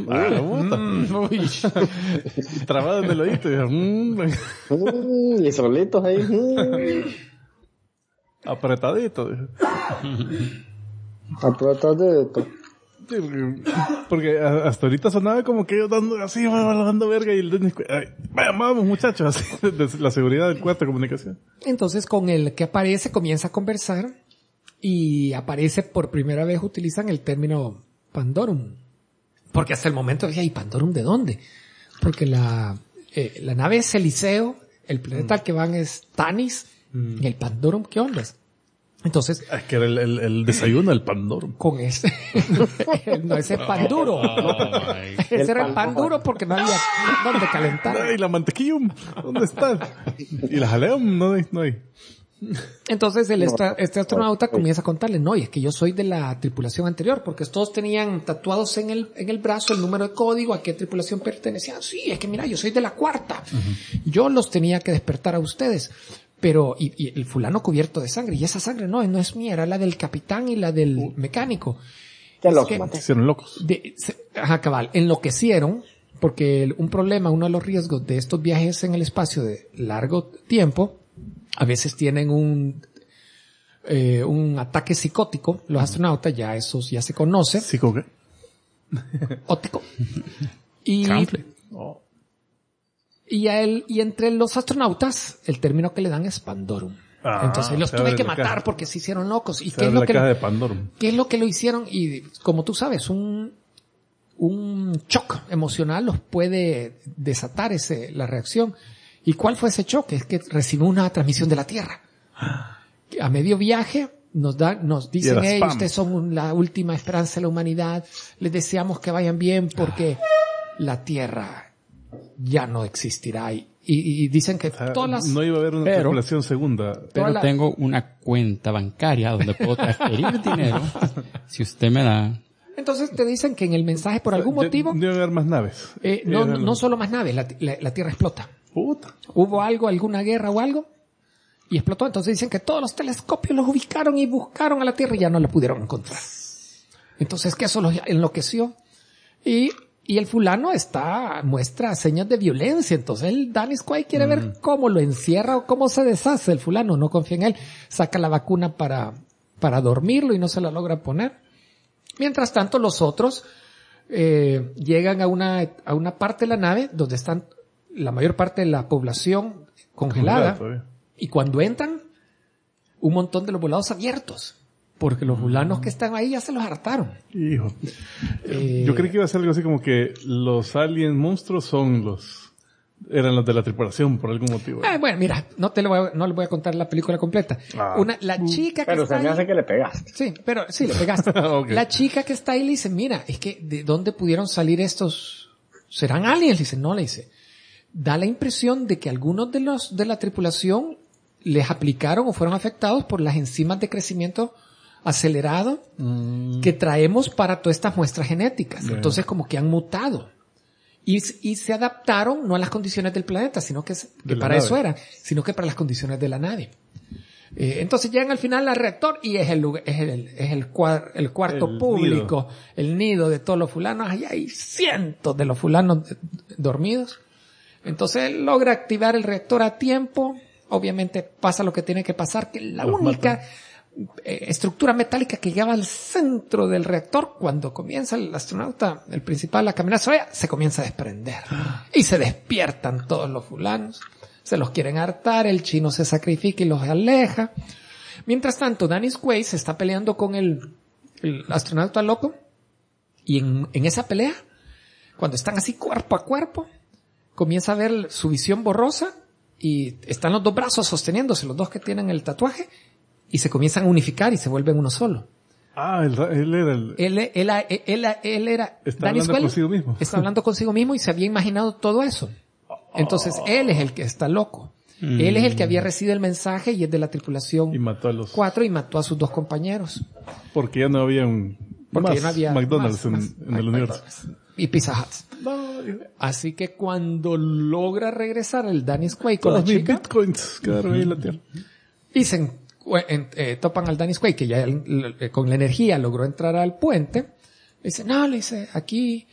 Trabado en el oído. Y solitos ahí. Apretadito. Apretadito. Sí, porque hasta ahorita sonaba como que ellos dando verga y el Dennis Quaid, vamos muchachos, así, de la seguridad del cuarto de comunicación. Entonces con el que aparece comienza a conversar y aparece por primera vez, utilizan el término Pandorum. Porque hasta el momento decía, ¿y Pandorum de dónde? Porque la nave es Eliseo, el planeta al que van es Tanis, y el Pandorum, ¿qué onda? Entonces. Es que era el desayuno, el Pandorum. Con ese. No, ese es pan duro. Ese era el pan duro porque no había dónde calentar. Y la mantequillum, ¿dónde está? Y la jaleum, no hay. Entonces este astronauta comienza a contarle, no, y es que yo soy de la tripulación anterior, porque todos tenían tatuados en el brazo el número de código, a qué tripulación pertenecían. Sí, es que mira, yo soy de la 4ª. Yo los tenía que despertar a ustedes. Pero, y el fulano cubierto de sangre, y esa sangre no es mía, era la del capitán y la del mecánico. Qué loco, se hicieron locos. Cabal, enloquecieron, porque uno de los riesgos de estos viajes en el espacio de largo tiempo, a veces tienen un ataque psicótico, los astronautas, eso ya se conoce. ¿Psico qué? Ótico. Y entre los astronautas, el término que le dan es Pandorum. Entonces los tuve que matar porque se hicieron locos. ¿Y qué es lo que lo hicieron? Y como tú sabes, un shock emocional los puede desatar la reacción. ¿Y cuál fue ese shock? Es que recibió una transmisión de la Tierra. A medio viaje nos dicen, ustedes son la última esperanza de la humanidad. Les deseamos que vayan bien porque la Tierra ya no existirá y Y dicen que todas las... No iba a haber una tripulación segunda. Pero tengo una cuenta bancaria donde puedo transferir dinero si usted me da. Entonces te dicen que en el mensaje, por algún motivo... No iba a haber más naves. No solo más naves, la Tierra explota. Puta. Hubo alguna guerra o algo, y explotó. Entonces dicen que todos los telescopios los ubicaron y buscaron a la Tierra y ya no la pudieron encontrar. Entonces que eso los enloqueció. Y el fulano muestra señas de violencia. Entonces el Dennis Quaid quiere ver cómo lo encierra o cómo se deshace el fulano. No confía en él. Saca la vacuna para dormirlo y no se la logra poner. Mientras tanto, los otros llegan a una parte de la nave donde están la mayor parte de la población congelada. Y cuando entran, un montón de los volados abiertos. Porque los fulanos que están ahí ya se los hartaron. Hijo. Yo creí que iba a ser algo así como que los aliens monstruos eran los de la tripulación por algún motivo. Bueno, mira, no le voy a contar la película completa. La chica que pero está se me ahí, hace que le pegaste. Sí, pero sí, le pegaste. Okay. La chica que está ahí le dice, mira, es que ¿de dónde pudieron salir estos? ¿Serán aliens? Le dice, no, le dice. Da la impresión de que algunos de la tripulación les aplicaron o fueron afectados por las enzimas de crecimiento acelerado que traemos para todas estas muestras genéticas. Yeah. Entonces como que han mutado. Y se adaptaron no a las condiciones del planeta, sino que para eso era, sino que para las condiciones de la nave. Entonces llegan al final al reactor y es el cuarto público, el nido de todos los fulanos. Ahí hay cientos de los fulanos dormidos. Entonces él logra activar el reactor a tiempo. Obviamente pasa lo que tiene que pasar, que la única estructura metálica que llegaba al centro del reactor, cuando comienza el astronauta, el principal, a caminar sobre ella, se comienza a desprender. Y se despiertan todos los fulanos. Se los quieren hartar, el chino se sacrifica y los aleja. Mientras tanto, Dennis Quaid se está peleando con el astronauta loco. Y en esa pelea, cuando están así cuerpo a cuerpo, comienza a ver su visión borrosa y están los dos brazos sosteniéndose, los dos que tienen el tatuaje, y se comienzan a unificar y se vuelven uno solo. Él era el... Él era... Está hablando consigo mismo. Está hablando consigo mismo y se había imaginado todo eso. Entonces él es el que está loco. Él es el que había recibido el mensaje y es de la tripulación. Y mató a los 4 y mató a sus 2 compañeros. Porque ya no había McDonald's en el universo. Y Pizza Hut. Así que cuando logra regresar el Dennis Quaid con todos la chica, bitcoins quedaron ahí en la tierra. Y topan al Dennis Quaid, que ya con la energía logró entrar al puente. Le dice, aquí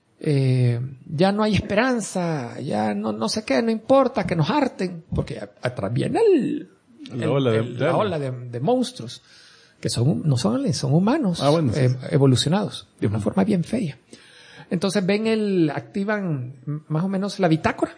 ya no hay esperanza, ya no sé qué, no importa que nos harten, porque atrás viene la ola de monstruos, que no son aliens, son humanos, bueno, sí. Evolucionados, de una forma bien fea. Entonces activan más o menos la bitácora,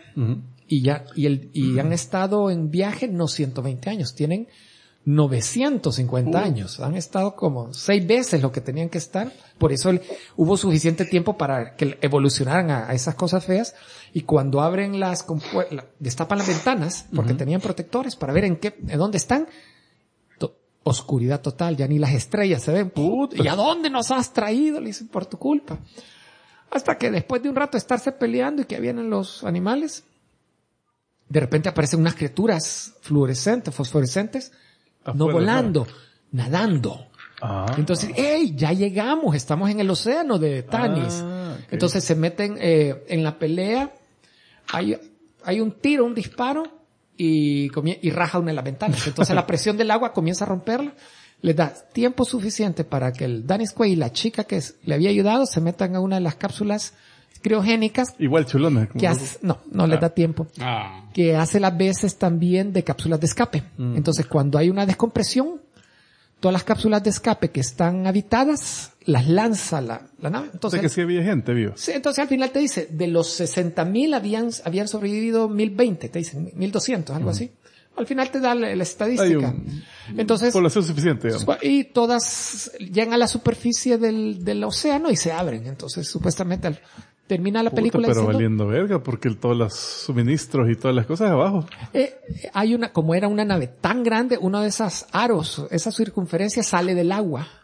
y han estado en viaje no 120 años, tienen 950 años. Han estado como 6 veces lo que tenían que estar. Por eso hubo suficiente tiempo para que evolucionaran a esas cosas feas. Y cuando abren destapan las ventanas, porque tenían protectores para ver en dónde están, oscuridad total, ya ni las estrellas se ven. ¿Y a dónde nos has traído? Le dicen, por tu culpa. Hasta que después de un rato de estarse peleando y que vienen los animales, de repente aparecen unas criaturas fosforescentes, no volando, nadando. Entonces, ya llegamos, estamos en el océano de Tanis. Okay. Entonces se meten en la pelea, hay un tiro, un disparo, y raja una de las ventanas. Entonces la presión del agua comienza a romperla. Les da tiempo suficiente para que el Dennis Quaid y la chica que le había ayudado se metan a una de las cápsulas criogénicas. Igual chulona. No les da tiempo. Que hace las veces también de cápsulas de escape. Entonces cuando hay una descompresión, todas las cápsulas de escape que están habitadas, las lanza la nave. Entonces, que sí había gente viva. Sí, entonces al final te dice, de los 60,000 habían sobrevivido 1,020, te dicen 1,200, algo así. Al final te da la estadística. Entonces, población suficiente, digamos. Y todas llegan a la superficie del océano y se abren. Entonces, supuestamente, termina la película pero diciendo, valiendo verga, porque todos los suministros y todas las cosas abajo. Como era una nave tan grande, uno de esas aros, esa circunferencia sale del agua.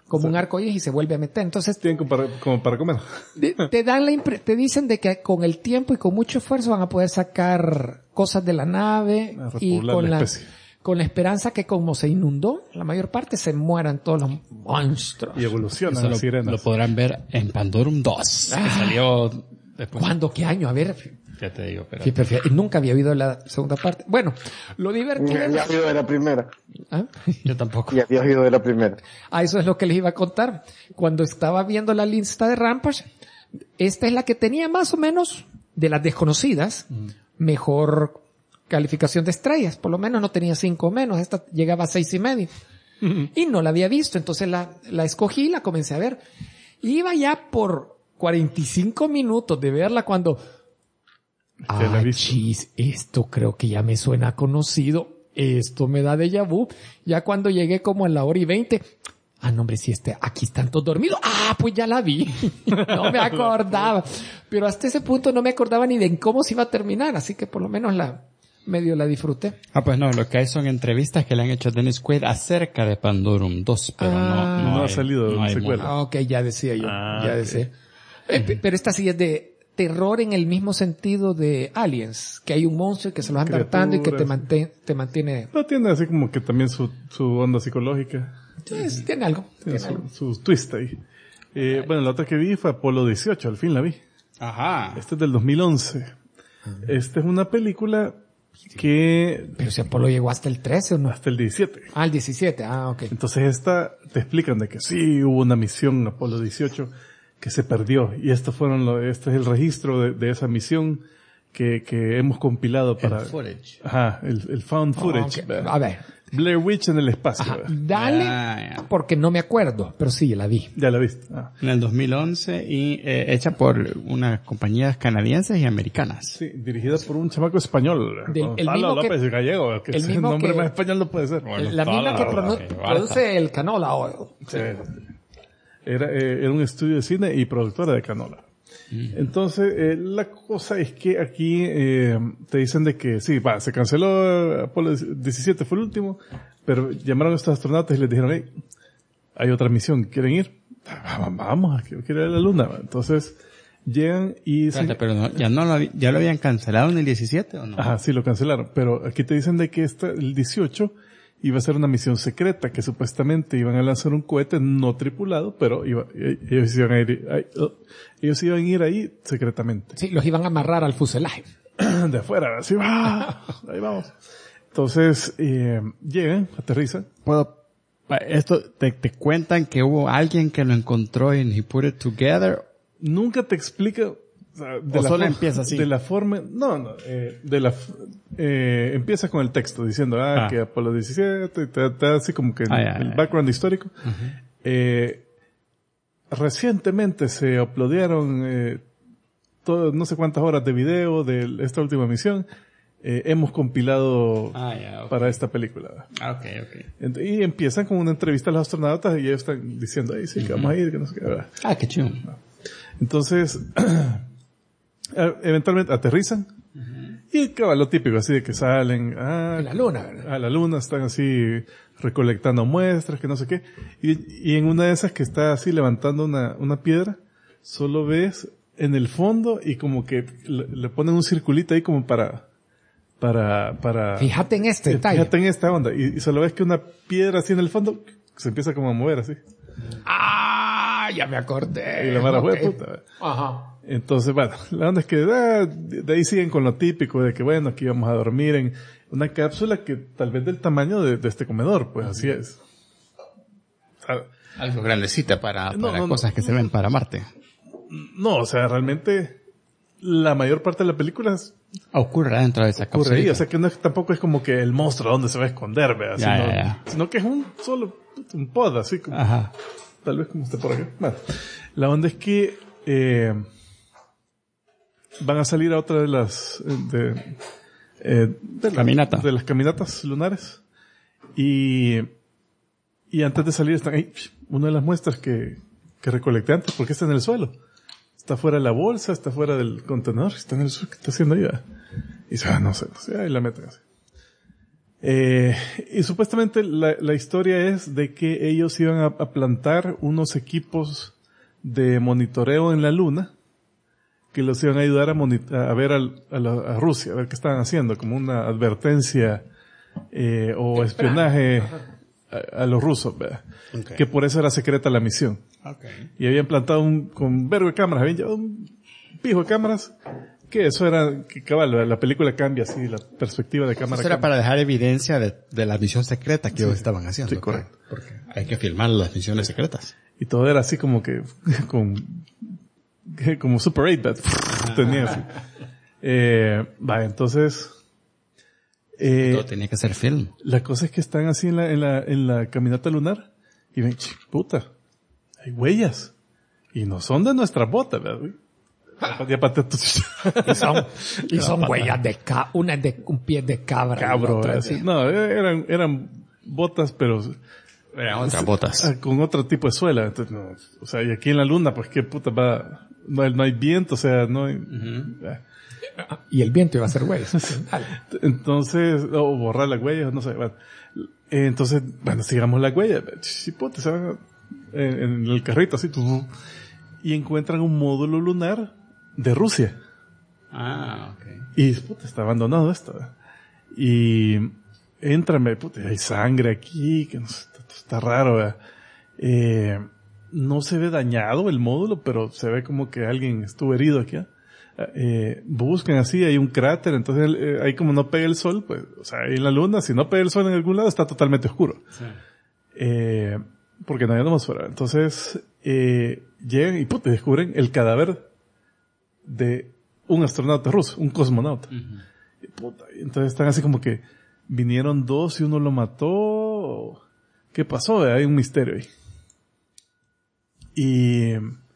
como un arcoíris y se vuelve a meter. Entonces, Tienen como para comer. te dan te dicen de que con el tiempo y con mucho esfuerzo van a poder sacar cosas de la nave A y repoblar la especie. con la esperanza que como se inundó, la mayor parte se mueran todos los monstruos. Y evolucionan Eso las sirenas. lo podrán ver en Pandorum 2, que salió después. ¿Cuándo? ¿Qué año? A ver, Ya te digo, pero... nunca había oído la segunda parte. Bueno, lo divertido... Ya había oído de la primera. ¿Ah? Yo tampoco. Ya había oído de la primera. Eso es lo que les iba a contar. Cuando estaba viendo la lista de Rampage, esta es la que tenía más o menos, de las desconocidas, mejor calificación de estrellas. Por lo menos no tenía 5 o menos. Esta llegaba a 6.5. Y no la había visto. Entonces la escogí, la comencé a ver. Iba ya por 45 minutos de verla cuando... Ya la he visto. chis, esto creo que ya me suena conocido. Esto me da déjà vu. Ya cuando llegué como a la 1:20. No hombre, si aquí están todos dormidos. Pues ya la vi. No me acordaba. Pero hasta ese punto no me acordaba ni de cómo se iba a terminar. Así que por lo menos medio la disfruté. Pues no, lo que hay son entrevistas que le han hecho a Dennis Quaid acerca de Pandorum 2, pero no ha hay- salido no hay secuela. mucho. Ok, ya decía yo. Ya ok. decía. Pero esta sí es de terror en el mismo sentido de Aliens, que hay un monstruo que se lo anda hartando y que te mantiene... No tiene así como que también su onda psicológica. Tiene algo. Tiene Tiene algo. su twist ahí. Bueno, la otra que vi fue Apolo 18, al fin la vi. Ajá. Esta es del 2011. Esta es una película que Pero si Apolo llegó hasta el 13 o no. hasta el 17. El 17. Ok. Entonces esta te explican de que sí hubo una misión Apolo 18 que se perdió y este es el registro de esa misión que hemos compilado para El footage. Ajá, el found footage. Ok. A ver. Blair Witch en el espacio. Ajá. ¿verdad? Dale, Ya. porque no me acuerdo, pero sí, la vi. Ya la viste. En el 2011 y hecha por unas compañías canadienses y americanas. Sí, dirigida por un chamaco español. El Gonzalo mismo que- López Gallego, que el el mismo nombre que- más español no puede ser. La misma que produce el Canola Oil. Sí. Era un estudio de cine y productora de Canola. Entonces, la cosa es que aquí te dicen de que sí, se canceló Apolo 17, fue el último, pero llamaron a estos astronautas y les dijeron, hey, hay otra misión, ¿quieren ir? Vamos, quiero ir a la Luna. Entonces, llegan y... Espérate, pero ¿ya lo habían cancelado en el 17 o no? Ajá, sí, lo cancelaron. Pero aquí te dicen de que el 18 iba a ser una misión secreta, que supuestamente iban a lanzar un cohete no tripulado, pero ellos iban a ir ahí secretamente. Sí, los iban a amarrar al fuselaje. De afuera, así va. Ahí vamos. Entonces, llegan, aterrizan. Esto, te cuentan que hubo alguien que lo encontró y he put it together. Nunca te explica... O sea, solo empieza así. De la forma, empieza con el texto diciendo, que Apolo 17, y te da así como que el background histórico. Recientemente se uploadearon, no sé cuántas horas de video de esta última misión. Hemos compilado para esta película. Ok. Y empiezan con una entrevista a los astronautas y ellos están diciendo, sí, que vamos a ir, que no sé qué. Qué chido. Entonces, eventualmente aterrizan y cabal, lo típico, así de que salen A la Luna, ¿verdad? a la Luna, están así recolectando muestras, que no sé qué, y en una de esas que está así levantando una piedra, solo ves en el fondo y como que le ponen un circulito ahí como para Fíjate en este detalle. fíjate en esta onda, y solo ves que una piedra así en el fondo se empieza como a mover así. Ya me acordé. Y la mara fue Ok. puta. Ajá. Entonces, bueno, la onda es que de ahí siguen con lo típico de que, bueno, aquí vamos a dormir en una cápsula que tal vez del tamaño de este comedor, pues así es. Algo grandecita para No. cosas que se ven para Marte. No, o sea, realmente la mayor parte de la película Ocurre dentro de esa ocurre ahí. cápsula. O sea, que tampoco es como que el monstruo donde se va a esconder, ¿verdad? Ya. Sino que es un pod, así como, Ajá. tal vez como está por acá. Bueno, la onda es que van a salir a otra de las Caminata. de las caminatas lunares y antes de salir están ahí una de las muestras que recolecté antes, porque está en el suelo, está fuera de la bolsa, está fuera del contenedor, está en el suelo. ¿Qué está haciendo ahí? Y dice, no sé, ahí la meten así. Y supuestamente la historia es de que ellos iban a plantar unos equipos de monitoreo en la luna que los iban a ayudar a ver a Rusia, a ver qué estaban haciendo, como una advertencia o espionaje a los rusos, ¿verdad? Okay. Que por eso era secreta la misión. Okay. Y habían plantado con vergo de cámaras, habían llevado un pijo de cámaras, que eso era, que cabal, la película cambia así, la perspectiva de cámara. Eso era para dejar evidencia de la misión secreta que ellos estaban haciendo. Sí, correcto. Porque hay que filmar las misiones secretas. Y todo era así como que, como Super 8-bit. Tenía así. Entonces, todo tenía que ser film. La cosa es que están así en la caminata lunar y ven, puta, hay huellas. Y no son de nuestras botas, ¿verdad? Y son huellas una de un pie de cabra. Cabro, no, eran botas, pero eran otras botas. Con otro tipo de suela. Entonces, no, o sea, y aquí en la luna, pues qué puta va, no hay viento, o sea, no hay, y el viento iba a hacer huellas. Entonces, o borrar las huellas, no sé. Bueno. Entonces, sigamos las huellas. Sí, puta, se van en el carrito así, y encuentran un módulo lunar de Rusia. Okay. Y, puta, está abandonado esto. Y entran, puta, hay sangre aquí, que no sé, está raro. No se ve dañado el módulo, pero se ve como que alguien estuvo herido aquí. Buscan así, hay un cráter, entonces ahí como no pega el sol, pues, o sea, ahí en la luna, si no pega el sol en algún lado, está totalmente oscuro. Sí. Porque no hay atmósfera. Entonces, llegan y puta, descubren el cadáver de un astronauta ruso, un cosmonauta. Uh-huh. Y puta, entonces están así como que vinieron dos y uno lo mató. ¿Qué pasó? Hay un misterio ahí. Y,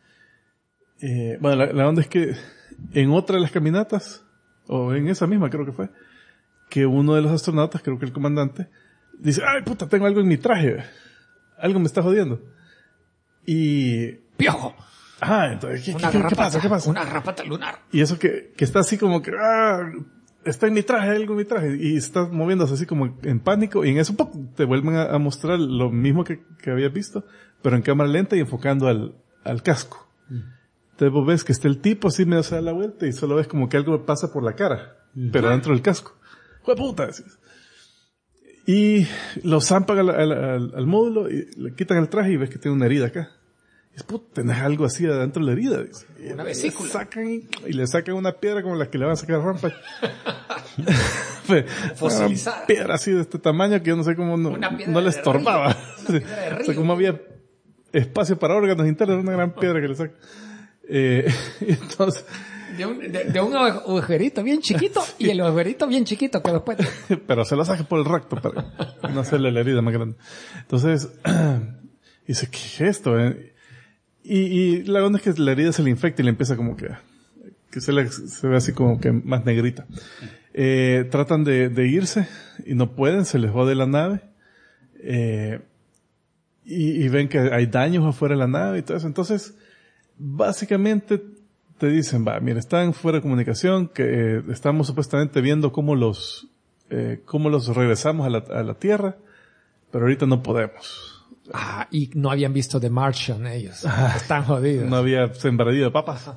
la onda es que en otra de las caminatas, o en esa misma creo que fue, que uno de los astronautas, creo que el comandante, dice, ay puta, tengo algo en mi traje. Algo me está jodiendo. Y... ¡Piojo! Entonces, ¿qué pasa? ¿Qué pasa? Una garrapata lunar. Y eso que está así como que, está en mi traje, algo en mi traje. Y está moviéndose así como en pánico. Y en eso, ¡pum!, te vuelven a mostrar lo mismo que habías visto, pero en cámara lenta y enfocando al casco. Entonces vos ves que está el tipo así medio se da la vuelta y solo ves como que algo pasa por la cara, pero dentro del casco. ¡Jue puta! Decís. Y lo zampan al módulo y le quitan el traje y ves que tiene una herida acá. Y es, puta, tenés algo así adentro de la herida. Dice. Una vesícula. Le sacan una piedra como la que le van a sacar a rampa. Fosilizada. Una piedra así de este tamaño que yo no sé cómo no le estorbaba. O sea, como había espacio para órganos internos, una gran piedra que le sacan. Entonces... De un agujerito bien chiquito y el agujerito bien chiquito que después... Pero se lo saca por el recto para no hacerle la herida más grande. Entonces, dice, ¿qué es esto? Y la onda es que la herida se le infecta y le empieza como que se ve así como que más negrita. Tratan de irse y no pueden, se les jode la nave. Y ven que hay daños afuera de la nave y todo eso. Entonces, básicamente te dicen, mira, están fuera de comunicación, que estamos supuestamente viendo cómo los regresamos a la Tierra, pero ahorita no podemos. Y no habían visto The Martian ellos. Están jodidos. No había sembradío de papas.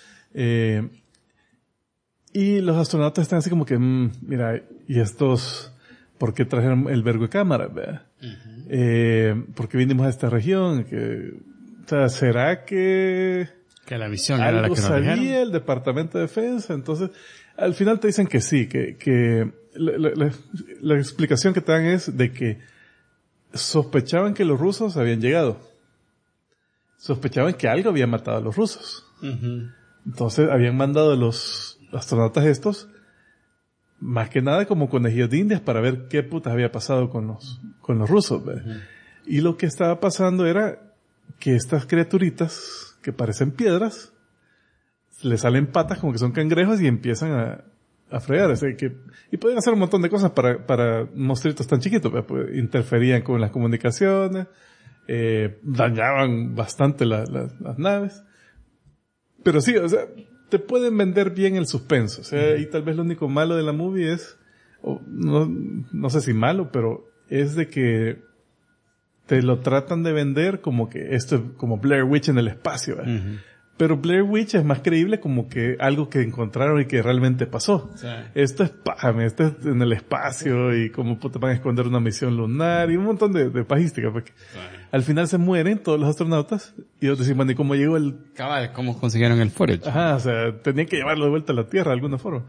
Y los astronautas están así como que, mira, y estos, ¿por qué trajeron el vergo de cámara? Uh-huh. ¿Por qué vinimos a esta región? O sea, ¿será que la misión era la que nos sabía dijeron? El Departamento de Defensa? Entonces, al final te dicen que sí, que la explicación que te dan es de que sospechaban que los rusos habían llegado. Sospechaban que algo había matado a los rusos. Uh-huh. Entonces, habían mandado a los astronautas estos, más que nada como conejillos de indias, para ver qué putas había pasado con los rusos. Uh-huh. Y lo que estaba pasando era que estas criaturitas que parecen piedras, le salen patas como que son cangrejos y empiezan a fregar. O sea, y pueden hacer un montón de cosas para monstruitos tan chiquitos. Pues, interferían con las comunicaciones, dañaban bastante las naves. Pero sí, o sea, te pueden vender bien el suspenso. O sea, y tal vez lo único malo de la movie es no sé si malo, pero es de que te lo tratan de vender como que esto es como Blair Witch en el espacio, ¿verdad? Uh-huh. Pero Blair Witch es más creíble como que algo que encontraron y que realmente pasó. Sí. Esto es en el espacio y como puta van a esconder una misión lunar y un montón de pajística. Porque al final se mueren todos los astronautas y ellos decimos, ¿y cómo llegó el... Cabal, ¿cómo consiguieron el forage? Ajá, o sea, tenían que llevarlo de vuelta a la Tierra de alguna forma.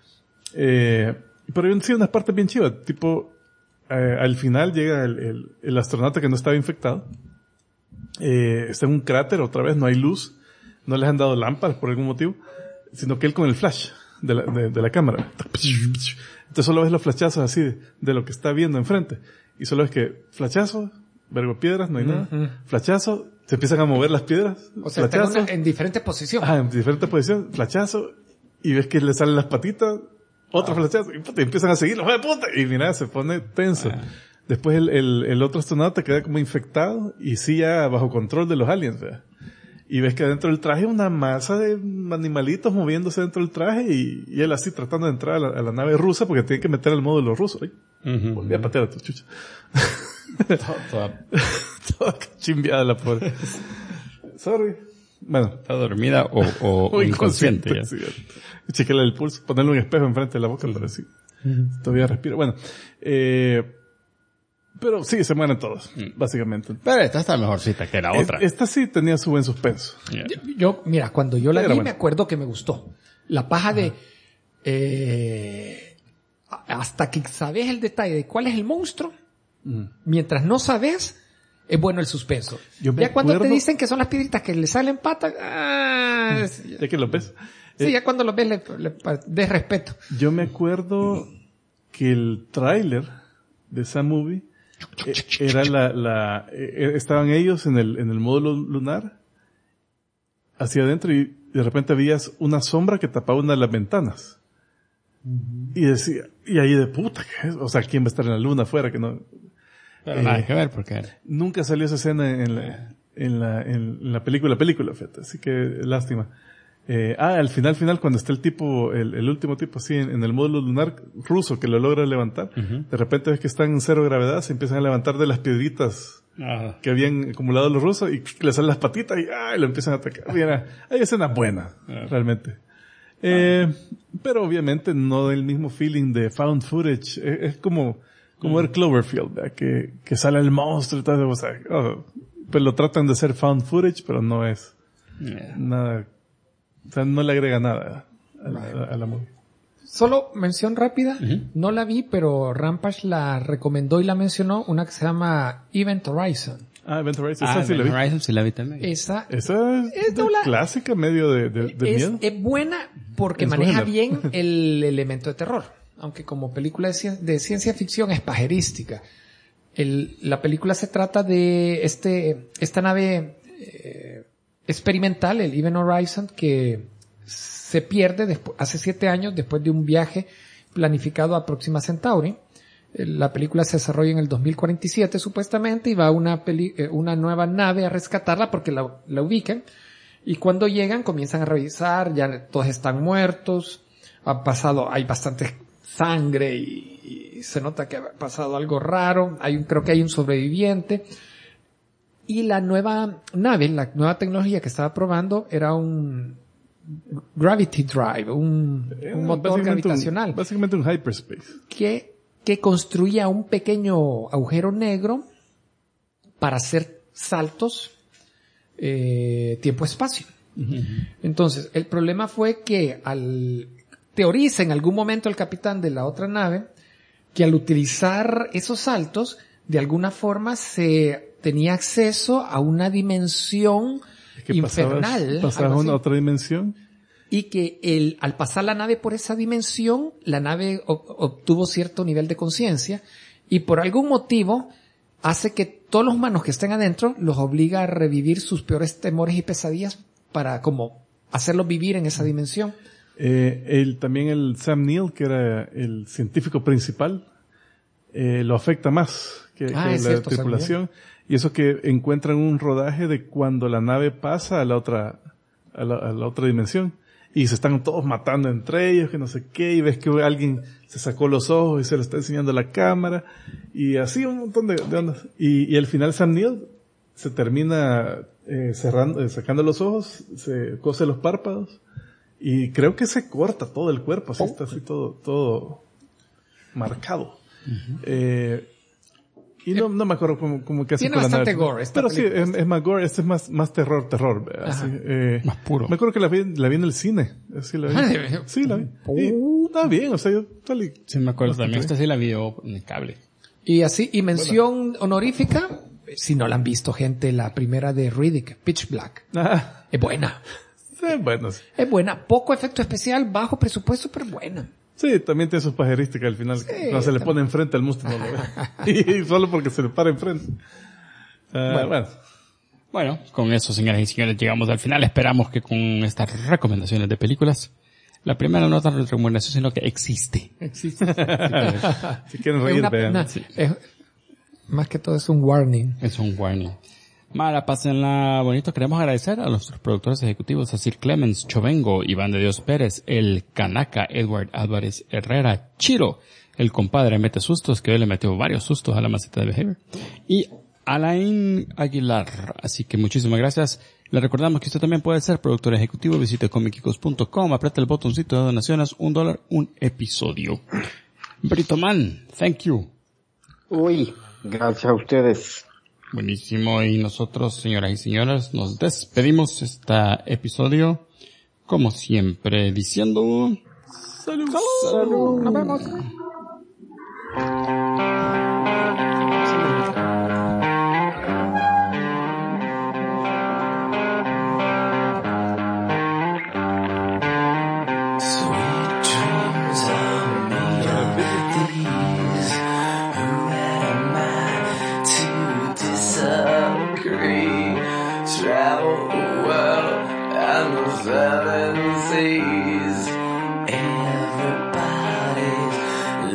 Pero hay unas partes bien chivas, tipo, al final llega el astronauta que no estaba infectado. Está en un cráter otra vez, no hay luz. No les han dado lámparas por algún motivo, sino que él con el flash de la cámara. Entonces solo ves los flashazos así de lo que está viendo enfrente. Y solo ves que flashazo, vergo piedras, no hay nada. Flashazo, se empiezan a mover las piedras. O sea, está en diferentes posiciones. En diferentes posiciones, flashazo, y ves que le salen las patitas, otro flashazo, y empiezan a seguirlo, puta, y mira, se pone tenso. Después el otro astronauta queda como infectado, y sí ya bajo control de los aliens, ¿verdad? Y ves que dentro del traje una masa de animalitos moviéndose dentro del traje y él así tratando de entrar a la nave rusa porque tiene que meter el módulo ruso. Volví a patear a tu chucha. Toda chimbiada la pobre. Sorry. Bueno. Está dormida o inconsciente ya. Sí. Chequearle el pulso, ponerle un espejo enfrente de la boca para decir. Todavía respira. Bueno, pero sí, se mueren todos, básicamente. Pero esta está mejorcita que la otra. Esta sí tenía su buen suspenso. Yeah. Yo, mira, cuando yo la vi me acuerdo que me gustó. La paja de... hasta que sabes el detalle de cuál es el monstruo, mientras no sabes, es bueno el suspenso. Ya cuando te dicen que son las piedritas que le salen patas... ya que lo ves. Sí, ya cuando lo ves le des respeto. Yo me acuerdo que el tráiler de esa movie... era estaban ellos en el módulo lunar hacia adentro y de repente veías una sombra que tapaba una de las ventanas y decía, y ahí de puta, ¿qué es? O sea, ¿quién va a estar en la luna afuera? Que no, pero nada que ver porque nunca salió esa escena en la película, fíjate, así que lástima. Al final, cuando está el tipo, el último tipo así en el módulo lunar ruso que lo logra levantar, de repente ves que están en cero gravedad, se empiezan a levantar de las piedritas que habían acumulado los rusos y le salen las patitas y lo empiezan a atacar. Mira, hay escenas buenas, realmente. Pero obviamente no del mismo feeling de found footage. Es como ver Cloverfield, ¿verdad? Que sale el monstruo y tal, o sea, pues lo tratan de hacer found footage, pero no es nada. O sea, no le agrega nada a la movie. Solo mención rápida, no la vi, pero Rampage la recomendó y la mencionó, una que se llama Event Horizon. Event Horizon, esa sí la vi. Horizon sí la vi también. Esa es clásica, medio de miedo. Es buena porque maneja bien el elemento de terror, aunque como película de ciencia ficción es pajerística. La película se trata de esta nave experimental, el Event Horizon, que se pierde hace 7 años después de un viaje planificado a Próxima Centauri. La película se desarrolla en el 2047 supuestamente y va una nueva nave a rescatarla porque la ubican. Y cuando llegan comienzan a revisar, ya todos están muertos, hay bastante sangre y se nota que ha pasado algo raro. Creo que hay un sobreviviente. Y la nueva nave, la nueva tecnología que estaba probando era un Gravity Drive, un motor gravitacional. Básicamente un hyperspace. Que construía un pequeño agujero negro para hacer saltos tiempo-espacio. Entonces, el problema fue que teoriza en algún momento el capitán de la otra nave que al utilizar esos saltos, de alguna forma tenía acceso a una dimensión infernal. Pasaba a otra dimensión. Y que al pasar la nave por esa dimensión, la nave obtuvo cierto nivel de conciencia y por algún motivo hace que todos los humanos que estén adentro los obliga a revivir sus peores temores y pesadillas para como hacerlos vivir en esa dimensión. También el Sam Neill, que era el científico principal, lo afecta más que la tripulación. Y eso que encuentran un rodaje de cuando la nave pasa a la otra dimensión. y se están todos matando entre ellos, que no sé qué, y ves que alguien se sacó los ojos y se lo está enseñando a la cámara, y así un montón de ondas. Y al final Sam Neill se termina sacando los ojos, se cose los párpados, y creo que se corta todo el cuerpo, así está así todo marcado. Y no me acuerdo cómo que hace tiene con la bastante nave. gore Pero sí, es más gore, este es más terror. Así, más puro. Me acuerdo que la vi en el cine. Sí, la vi. Sí, la vi. Y está bien, o sea, yo salí. Sí, me acuerdo también. Esta sí la vi en el cable. Y así, y mención honorífica, si no la han visto, gente, la primera de Riddick, Pitch Black. Ah, Es buena. sí, bueno, sí. Es buena. Poco efecto especial, bajo presupuesto, pero buena. Sí, también tiene sus pajerísticas al final. Cuando se le pone enfrente al monstruo, no lo ve. Y solo porque se le para enfrente. Bueno, con eso, señoras y señores, llegamos al final. Esperamos que con estas recomendaciones de películas, la primera no es tan recomendación, sino que existe. Existe. Si quieren reír, vean. Más que todo es un warning. Es un warning. Mara, pásenla bonito. Queremos agradecer a nuestros productores ejecutivos, a Sir Clemens Chovengo, Iván de Dios Pérez, el Kanaka, Edward Álvarez Herrera, Chiro, el compadre Mete Sustos, que hoy le metió varios sustos a la maceta de Behavior, y Alain Aguilar. Así que muchísimas gracias. Le recordamos que usted también puede ser productor ejecutivo. Visite comicicos.com, aprieta el botoncito de donaciones, $1, un episodio. Brito Man, thank you. Uy, gracias a ustedes. Buenísimo, y nosotros, señoras y señores, nos despedimos este episodio, como siempre, diciendo ¡Salud! ¡Salud! Nos vemos. Travel the world and the seven seas. Everybody's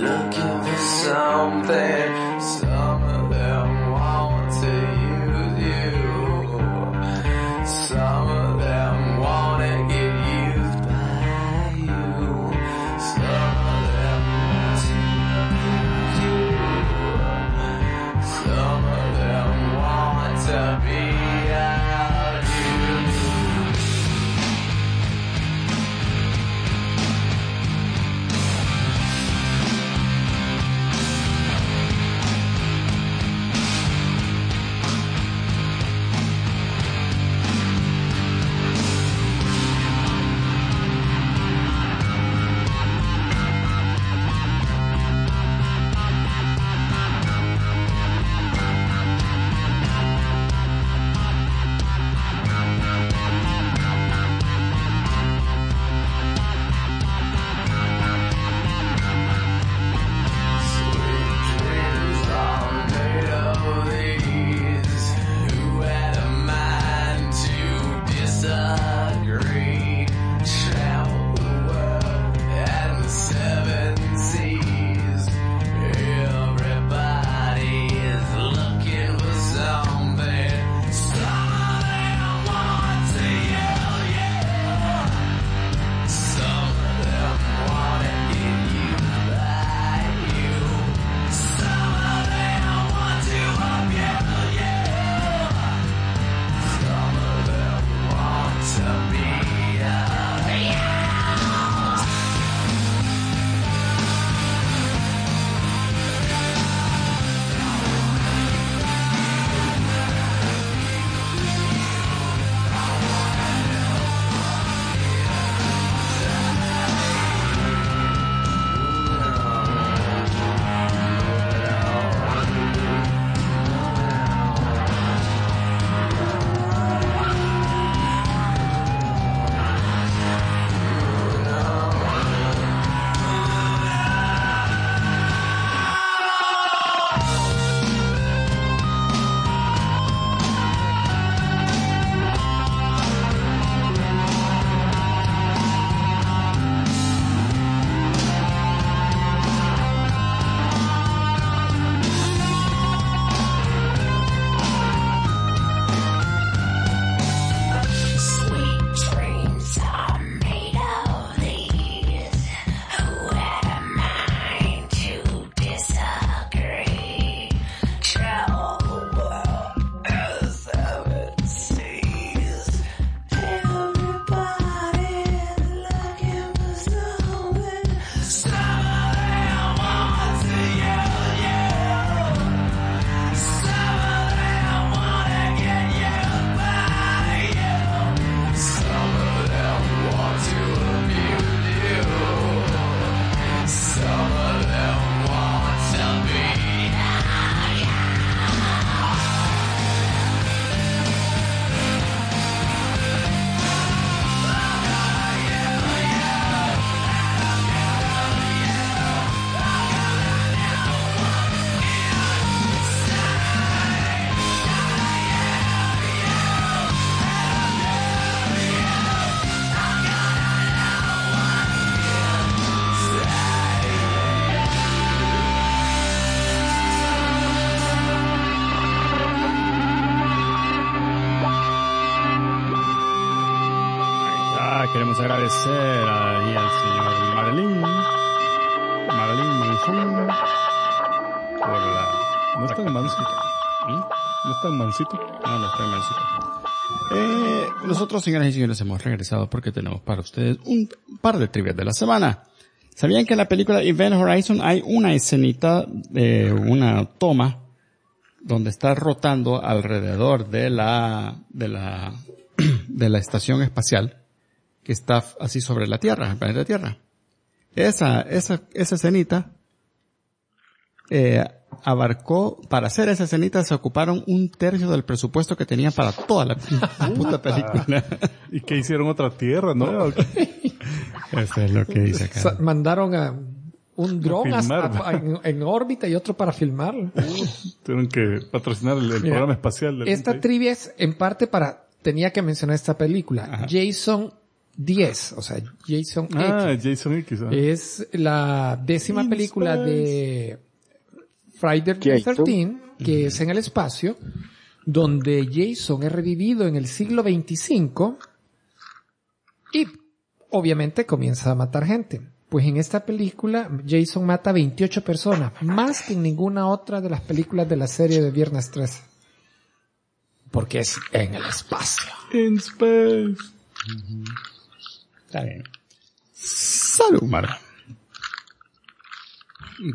agradecer ahí al señor Marilyn Manson por la... No es tan mansito. No es tan mansito. No, no es tan mansito. Nosotros, señoras y señores, hemos regresado porque tenemos para ustedes un par de trivias de la semana. ¿Sabían que en la película Event Horizon hay una escenita de una toma donde está rotando alrededor de la estación espacial que está así sobre la Tierra, el planeta Tierra? Esa escenita abarcó, para hacer esa escenita se ocuparon 1/3 del presupuesto que tenían para toda la puta película. ¿Y qué hicieron otra tierra, no? Eso es lo que dice acá. Mandaron a un dron en órbita y otro para filmarlo. Tuvieron que patrocinar el programa espacial. Esta trivia es en parte tenía que mencionar esta película. Ajá. Jason 10, o sea, Jason X. Jason X. Es la 10ª película de Friday the 13th, que es en el espacio, donde Jason es revivido en el siglo 25 y obviamente comienza a matar gente. Pues en esta película Jason mata 28 personas, más que en ninguna otra de las películas de la serie de Viernes 13. Porque es en el espacio. In space. Está bien. Salud, Mara.